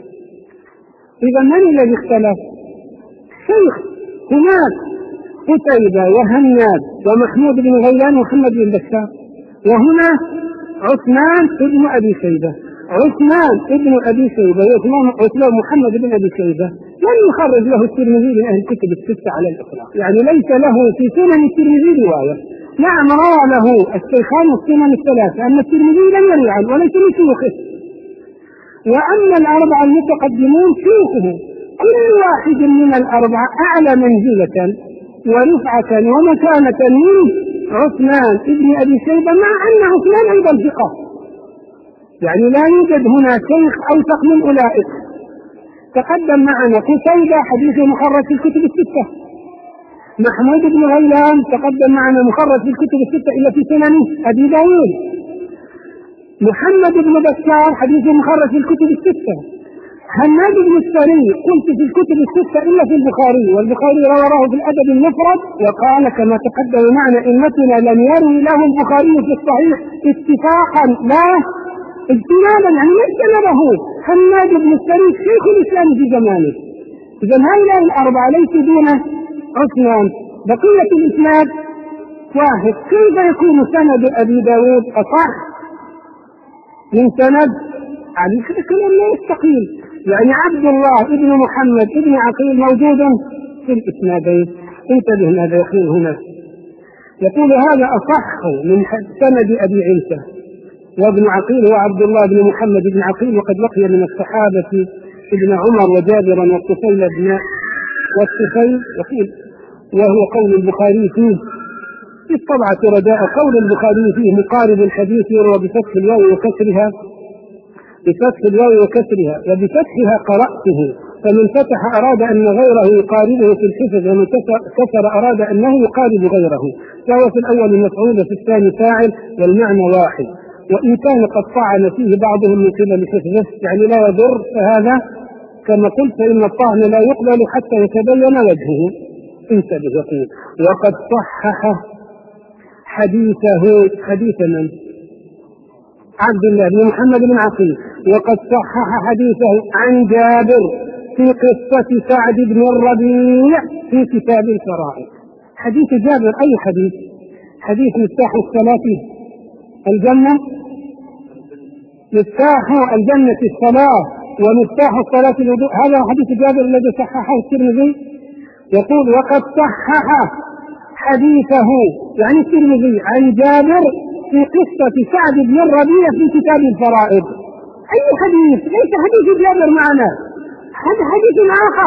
Speaker 2: إذا من الذي اختلف؟ شيخ هناك قتيبة وهناد ومحمود بن غيلان ومحمد بن بشار، وهنا عثمان بن أبي شيبة. عثمان بن أبي شيبة وعثمان محمد بن أبي شيبة لم يخرج له الترمذي من أهل الكتب الستة على الإطلاق، يعني ليس له في سنن الترمذي رواية. نعم روى له الشيخان السنن الثلاثة، أما الترمذي لم يروي عنه وليس من شيوخه. وأما الأربعة المتقدمون شيوخه كل واحد من الأربعة أعلى منزلة ورفعة ومكانة من عثمان بن أبي شيبة، مع أن عثمان أيضا ثقة، يعني لا يوجد هنا شيخ أوثق من أولئك. تقدم معنا قتيبة حديثه مخرج في الكتب الستة، محمود بن غيلان تقدم معنا مخرج في الكتب الستة إلا في سنن أبي داود، محمد بن بشار حديثه مخرج في الكتب الستة، هناد بن السري قلت في الكتب الستة إلا في البخاري، والبخاري رواه في الأدب المفرد، وقال كما تقدم معنا إمتنا لم يروي له البخاري في الصحيح اتفاقا لا اجتنابا، يعني ما اجتنبه هناد بن السري شيخ الإسلام في زمانه. إذا هؤلاء الأربعة ليسوا دون عثمان، بقية الإسناد واحد. كيف يكون سند أبي داود أصح من سند علي؟ كلام لا يستقيم، يعني عبد الله ابن محمد ابن عقيل موجود في الإسنادين. انتبه ماذا يقول هنا، يقول هذا أصح من سند أبي عيسى، وابن عقيل هو عبد الله بن محمد بن عقيل، وقد لقي من الصحابة ابن عمر وجابرا والطفيل بن والطفيل يقول، وهو قول البخاري فيه في الطبعة رداء، قول البخاري فيه مقارب الحديث يروى بفتح الواو وكسرها بفتح الواو وكسرها وبفتحها قرأته، فمن فتح أراد أن غيره يقاربه في الحفظ، ومن كسر أراد أنه يقارب غيره، فهو في الأول مفعول وفي الثاني فاعل والمعنى واحد، وإن كان قد طعن فيه بعضهم من قبل حفظه يعني لا يضر، فهذا كما قلت فإن الطعن لا يقبل حتى يتبين وجهه. انتبه يقول وقد صحح حديثه حديث من؟ عبد الله بن محمد بن عقيل، وقد صحح حديثه عن جابر في قصة سعد بن الربيع في كتاب الفرائض. حديث جابر أي حديث؟ حديث مفتاح الصلاة الجنة، مفتاح الجنة الصلاة ومفتاح الصلاة الوضوء، هذا حديث جابر الذي صححه الترمذي. يقول وقد صحح حديثه يعني الترمذي عن جابر في قصة سعد بن الربيع في كتاب الفرائض. أي حديث؟ ليس حديث جابر معنا، هذا حديث آخر.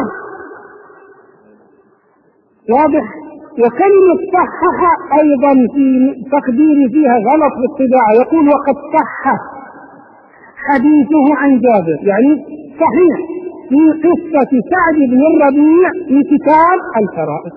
Speaker 2: واضح؟ وكلمة صحح أيضا في تقدير فيها غلط في الطباعة، يقول وقد صحح حديثه عن جابر يعني صحيح في قصة سعد بن الربيع في كتاب الفرائض.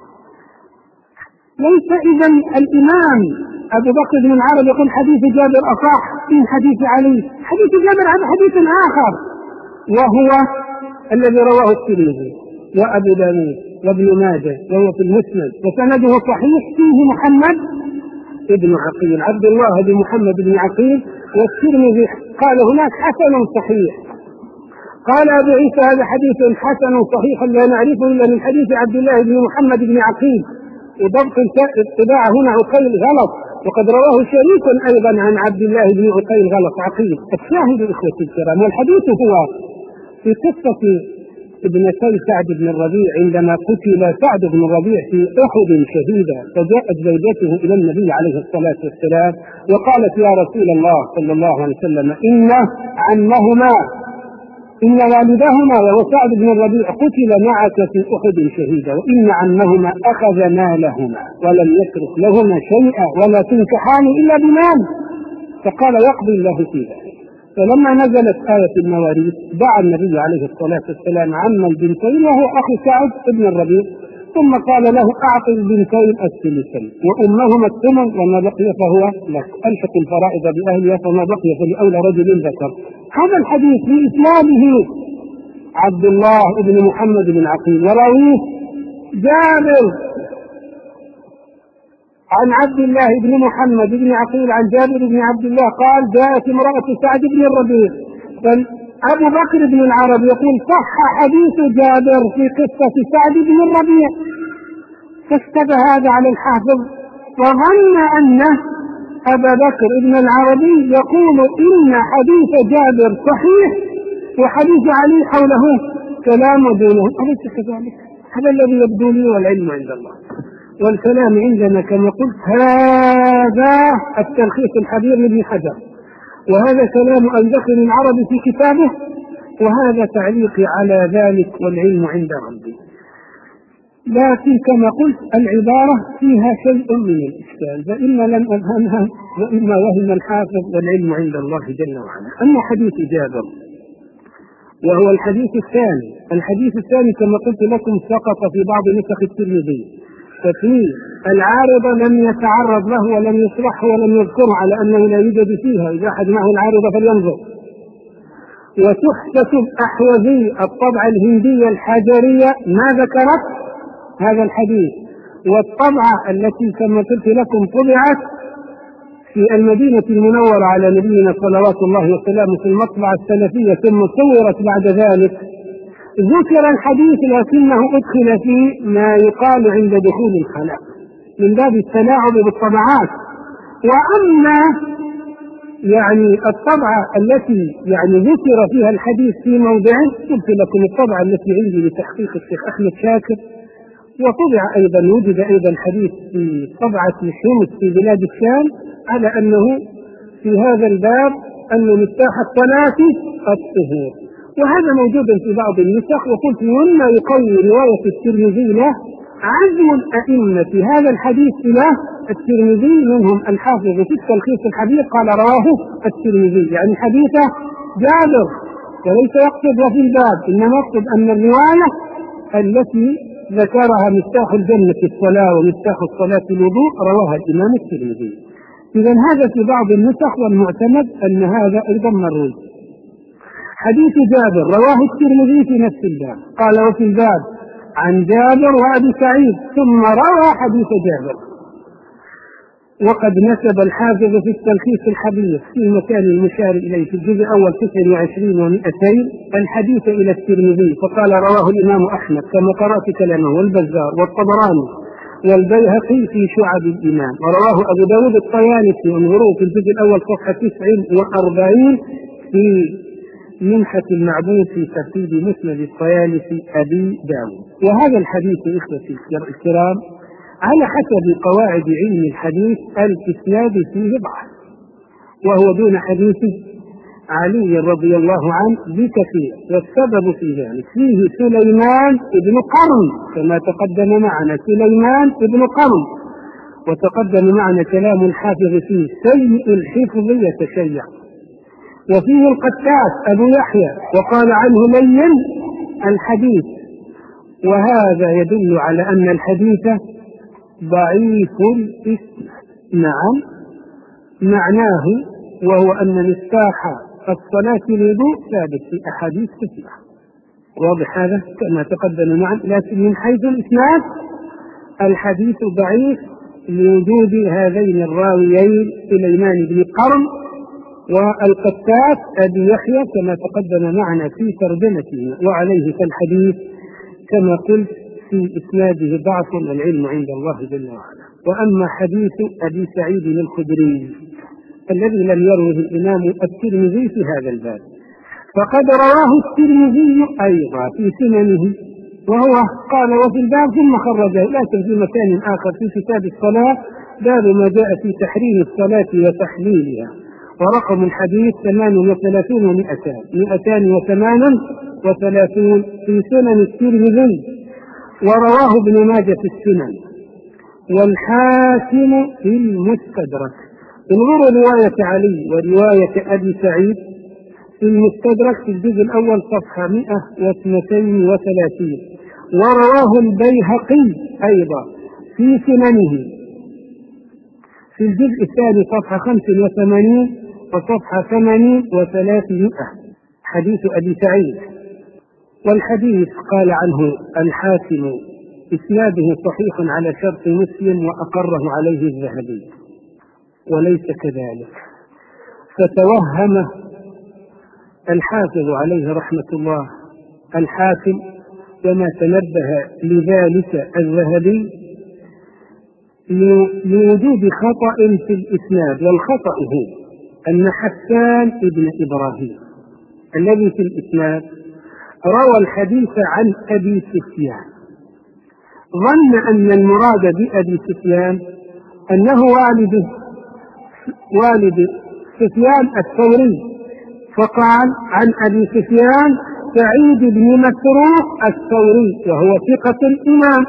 Speaker 2: ليس إذن الإمام أبو بكر بن العربي يقول حديث جابر أصح من حديث علي، حديث جابر هذا حديث آخر، وهو الذي رواه الترمذي وأبو داود وابن ماجه وهو في المسند، وسنده صحيح فيه محمد بن عقيل عبد الله بن محمد بن عقيل، والترمذي قال هناك حسن صحيح. قال أبو عيسى هذا حديث حسن صحيح لا نعرفه إلا من حديث عبد الله بن محمد بن عقيل، وضبط الطباعة هنا عقيل غلط، وقد رواه شريك أيضا عن عبد الله بن عقيل غلط عقيل. الشاهد إخوتي الكرام، والحديث هو في قصة ابنتي سعد بن الربيع عندما قتل سعد بن الربيع في أحد شهيدا، فجاءت زوجته إلى النبي عليه الصلاة والسلام وقالت يا رسول الله صلى الله عليه وسلم إن عمهما إن والدهما وهو سعد بن الربيع قتل معك في أحد شهيدا، وإن عمهما أخذ مالهما ولم يترك لهما شيئا ولا تنكحان إلا بمال، فقال يقضي الله في ذلك. فلما نزلت آية المواريث دعا النبي عليه الصلاة والسلام عم البنتين وهو أخو سعد بن الربيع، ثم قال له أعطي البنتين الثلثين وأمهما الثمن وما بقي فهو لك، ألحق الفرائض بأهلها فما بقي فلأولى رجل ذكر. هذا الحديث في إسناده عبد الله بن محمد بن عقيل، وراويه جابر عن عبد الله بن محمد بن عقيل عن جابر بن عبد الله قال جاءت امرأة سعد بن الربيع، فأبو بكر بن العرب يقول صح حديث جابر في قصة سعد بن الربيع، فاشتبه هذا على الحافظ وظن أنه أبا بكر بن العربي يقول إن حديث جابر صحيح وحديث علي حوله كلام دونه. أليس كذلك؟ هذا الذي يبدو لي والعلم عند الله، والكلام عندنا كما قلت هذا التلخيص الحبير لابن حجر، وهذا كلام أبي بكر العربي في كتابه، وهذا تعليقي على ذلك والعلم عند ربي. لكن كما قلت العبارة فيها شيء من الإشكال، فإما لم أفهمها وإما وهم الحافظ والعلم عند الله جل وعلا. أما حديث جابر وهو الحديث الثاني، الحديث الثاني كما قلت لكم سقط في بعض نسخ الترمذي، ففي العارضة لم يتعرض له ولم يشرحه ولم يذكره على أنه لا يوجد فيها، إذا أحد معه العارضة فلينظر. وتحفة الأحوذي الطبعة الهندية الحجرية ما ذكرت هذا الحديث، والطبعة التي كما قلت لكم طبعت في المدينة المنورة على نبينا صلوات الله وسلامه في المطبعة السلفية ثم صورت بعد ذلك، ذكر الحديث لكنه أدخل فيه ما يقال عند دخول الخلاء من باب التلاعب بالطبعات. وأما يعني الطبعة التي يعني ذكر فيها الحديث في موضع، قلت لكم الطبعة التي عندي لتحقيق الشيخ أحمد شاكر، وطبع أيضا وجد أيضا حديث في طبعة شمس في بلاد الشام على أنه في هذا الباب أن مفتاح الصلاة الطهور، وهذا موجود في بعض النسخ. وقلت مما يقوي رواية الترمذي له عزم الأئمة هذا الحديث إلى الترمذي، منهم الحافظ في التلخيص الحديث قال رواه الترمذي، يعني حديثه جابر، وليس يقصد وفي الباب، إنما يقصد أن الرواية التي ذكرها مفتاح الجنة الصلاة ومفتاح الصلاة الوضوء رواها الإمام الترمذي. إذا هذا في بعض النسخ، والمعتمد أن هذا أيضا مروي. حديث جابر رواه الترمذي في نفس الباب، قال وفي الباب عن جابر وأبي سعيد، ثم روى حديث جابر. وقد نسب الحافظ في التلخيص الحديث في المكان المشار إليه في الجزء الأول تسع وعشرين ومئتين الحديث إلى الترمذي، فقال رواه الإمام أحمد كما قرأت كلامه، والبزار والطبراني والبيهقي في شعب الإيمان، ورواه أبو داود الطيالسي انظروا في الجزء الأول صفحة تسع وأربعين في منحة المعبود في ترتيب مسند الطيالسي أبي داود. وهذا الحديث إخوتي الكرام على حسب قواعد علم الحديث الإسناد فيه ضعف، وهو دون حديث علي رضي الله عنه بكثير، والسبب في ذلك فيه سليمان ابن قرن كما تقدم معنا، سليمان ابن قرن، وتقدم معنا كلام الحافظ فيه سيء الحفظ يتشيع، وفيه القتاس أبو يحيى وقال عنه لين الحديث، وهذا يدل على أن الحديث ضعيف الإسناد. نعم معناه وهو أن مفتاح الصلاة الوضوء ثابت في أحاديث كثيرة، واضح هذا كما تقدم معا، لكن من حيث الإسناد الحديث ضعيف لوجود هذين الراويين سليمان بن قرن والقتاس أبي يحيى كما تقدم معنا في ترجمته، وعليه فالحديث كما قلت في إسناده ضعف والعلم عند الله جل وعلا. وأما حديث أبي سعيد الخدري الذي لم يروه الإمام الترمذي في هذا الباب، فقد رواه الترمذي أيضا في سننه، وهو قال وفي الباب ثم خرجه لكن في مكان آخر في كتاب الصلاة باب ما جاء في تحريم الصلاة وتحليلها، ورقم الحديث ثمان وثلاثون ومئتان مئتان وثمان وثلاثون في سنن الترمذي، ورواه ابن ماجه في السنن والحاكم في المستدرك. انظروا رواية علي ورواية أبي سعيد في المستدرك في الجزء الأول صفحة مئة واثنتين وثلاثين، ورواه البيهقي أيضا في سننه في الجزء الثاني صفحة خمس وثمانين وصفحة ثمانين وثلاثمائة حديث أبي سعيد. والحديث قال عنه الحاكم إسناده صحيح على شرط مسلم وأقره عليه الذهبي، وليس كذلك، فتوهم الحافظ عليه رحمة الله الحاكم وما تنبه لذلك الذهبي لوجود خطأ في الإسناد، والخطأ هو أن حسان ابن إبراهيم الذي في الإسناد روى الحديث عن أبي سفيان، ظن أن المراد بأبي سفيان أنه والد والد سفيان الثوري، فقال عن أبي سفيان سعيد بن مسروق الثوري وهو ثقة الإمام،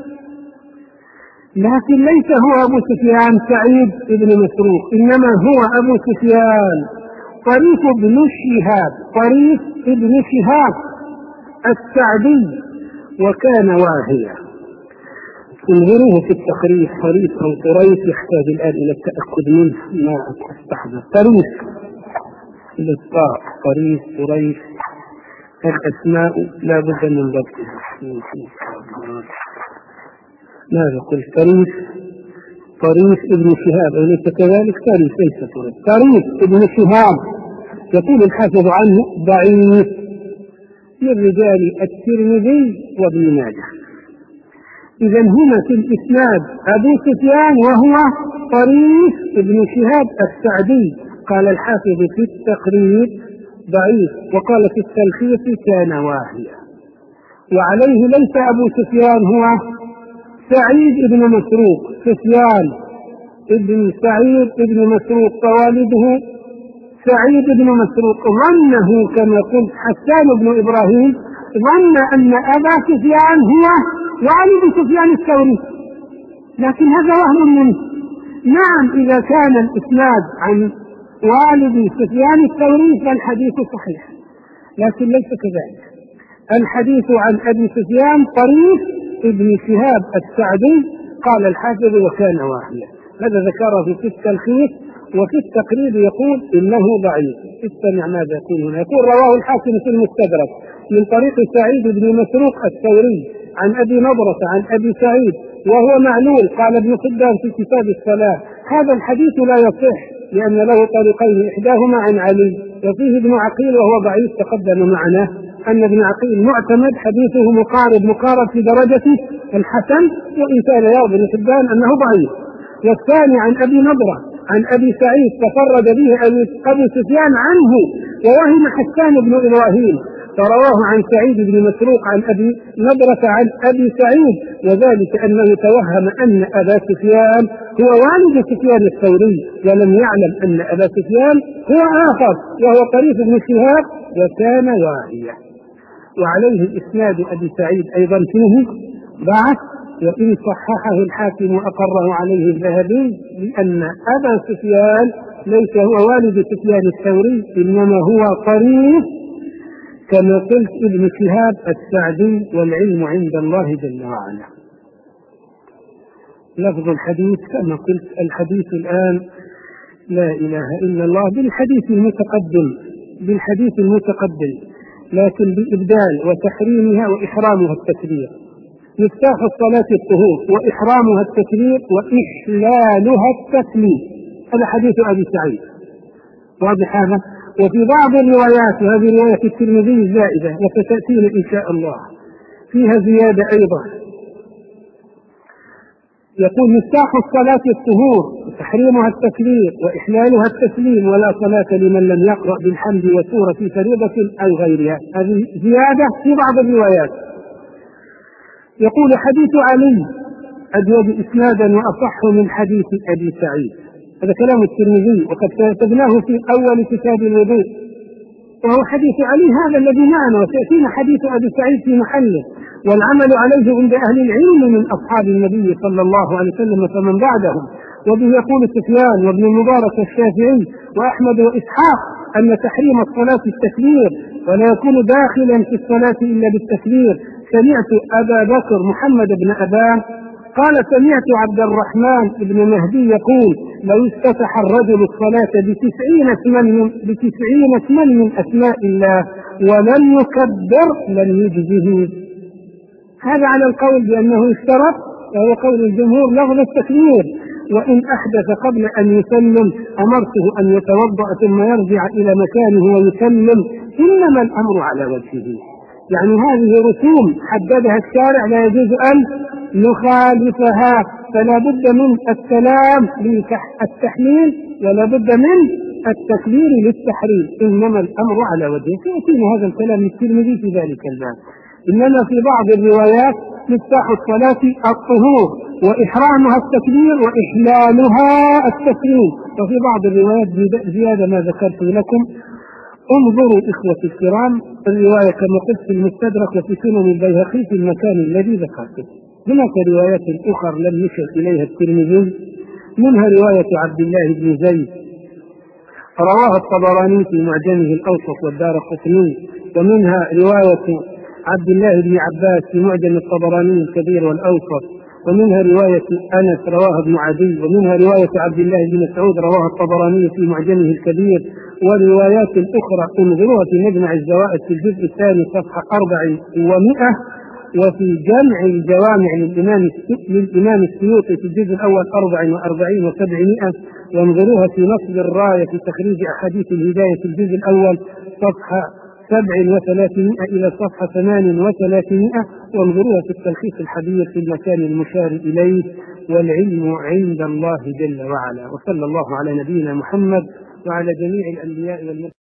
Speaker 2: لكن ليس هو أبو سفيان سعيد بن مسروق، إنما هو أبو سفيان طريف بن شهاب طريف بن شهاب السعدي وكان واهيا. انظروه في التقريح، طريف أو طريف يحتاج الآن إلى التأكد منه، ما أستحضر طريف للطاء طريف طريف، الأسماء لا بد من ضبطها. ماذا قلت؟ طريف طريف ابن شهاب أليس كذلك؟ طريف ليس طريف، طريف ابن شهاب يقول الحافظ عنه ضعيف للرجال الترمذي وابن ماجه. إذا هنا في الإسناد أبو سفيان وهو طريف ابن شهاب السعدي، قال الحافظ في التقريب ضعيف، وقال في التلخيص كان واهيا، وعليه ليس أبو سفيان هو سعيد بن مسروق، سفيان ابن سعيد بن مسروق فوالده سعيد بن مسروق، ظنه كما قلت حسان بن إبراهيم ظن أن أبا سفيان هو والد سفيان الثوري، لكن هذا وهم منه. نعم إذا كان الإسناد عن والد سفيان الثوري فالحديث صحيح، لكن ليس كذلك، الحديث عن أبي سفيان طريف ابن شهاب السعدي، قال الحافظ وكان واهيا. هذا ذكره في التلخيص، وفي التقريب يقول إنه ضعيف. استمع ماذا يقول هنا، يقول رواه الحاكم في المستدرك من طريق سعيد بن مسروق الثوري عن أبي نضرة عن أبي سعيد وهو معلول، قال ابن حبان في كتاب الصلاة هذا الحديث لا يصح لأن له طريقين، إحداهما عن علي وفيه ابن عقيل وهو ضعيف، تقدم معنا أن ابن عقيل معتمد، حديثه مقارب مقارب في درجة الحسن، وإن كان يرى ابن حبان أنه ضعيف. والثاني عن أبي نضرة عن أبي سعيد تفرد به أبو سفيان عنه ووهم حسان بن إبراهيم، فرواه عن سعيد بن مسروق عن أبي نضرة عن أبي سعيد، وذلك أنه توهم أن أبا سفيان هو والد سفيان الثوري، ولم يعلم أن أبا سفيان هو آخر وهو طريف بن شهاب وكان واهيا. وعليه إسناد أبي سعيد أيضا فيه ضعف، وإن صححه الحاكم وأقره عليه الذهبي، لأن أبا سفيان ليس هو والد سفيان الثوري، إنما هو طريف كما قلت ابن شهاب السعدي، والعلم عند الله جل وعلا. لفظ الحديث كما قلت الحديث الآن لا إله إلا الله بالحديث المتقدم بالحديث المتقدم لكن بإبدال وتحريمها وإحرامها التكبير. مفتاح الصلاة الطهور وإحرامها التكبير وإحلالها التسليم، هذا حديث أبي سعيد واضح هذا. وفي بعض الروايات، وهذه رواية الترمذي الزائدة وستأتينا إن شاء الله، فيها زيادة أيضا، يقول مفتاح الصلاة الطهور وتحريمها التكبير وإحلالها التسليم، ولا صلاة لمن لم يقرأ بالحمد وسورة فريضة أو غيرها. هذه زيادة في بعض الروايات. يقول حديث علي أجود إسنادا وأصح من حديث أبي سعيد. هذا كلام الترمذي وقد كتبناه في أول كتاب الوضوء، وهو حديث علي هذا الذي معنا، وسيأتينا حديث أبي سعيد في محله، والعمل عليه عند أهل العلم من أصحاب النبي صلى الله عليه وسلم فمن بعدهم. وبه يقول سفيان وابن المبارك الشافعي وأحمد وإسحاق أن تحريم الصلاة التكبير، ولا يكون داخلا في الصلاة إلا بالتكبير. سمعت أبا بكر محمد بن أبان قال سمعت عبد الرحمن بن مهدي يقول لو استفتح الرجل الصلاة بتسعين اسما من, بتسعين اسما من أسماء الله ولم يكبر لم يجزه. هذا على القول بأنه اشترط، وهو قول الجمهور لفظ التكبير. وإن أحدث قبل أن يسلم أمرته أن يتوضأ ثم يرجع إلى مكانه ويسلم، إنما الأمر على وجهه. يعني هذه رسوم حددها الشارع لا يجوز أن نخالفها، فلا بد من السلام للتحليل ولا بد من التكبير للتحريم، إنما الأمر على وجهه. سيأتينا هذا الكلام الترمذي في ذلك الباب. إنما في بعض الروايات مفتاح الصلاة الطهور وإحرامها التكبير وإحلالها التسليم، وفي بعض الروايات زيادة ما ذكرت لكم. انظروا إخوة الكرام الرواية كما قلت في المستدرك وفي سنن البيهقي في المكان الذي ذكرته. هناك روايات أخرى لم يشر إليها الترمذي، منها رواية عبد الله بن زيد رواها الطبراني في معجمه الأوسط والدارقطني، ومنها رواية عبد الله بن عباس في معجم الطبراني الكبير والأوسط، ومنها رواية أنس رواها ابن عدي، ومنها رواية عبد الله بن مسعود رواها الطبراني في معجمه الكبير، وروايات أخرى انظروها في مجمع الزوائد في الجزء الثاني صفحة أربع ومئة، وفي جمع الجوامع للإمام السيوطي في الجزء الأول أربع وأربعين وسبعمائة، وانظروها في نصب الراية في تخريج أحاديث الهداية في الجزء الأول صفحة سبع وثلاثمائة إلى صفحة ثمان وثلاثمائة، وانظروها في التلخيص الحديث في المكان المشار إليه. والعلم عند الله جل وعلا. وصلى الله على نبينا محمد وعلى جميع الأنبياء والمرسلين.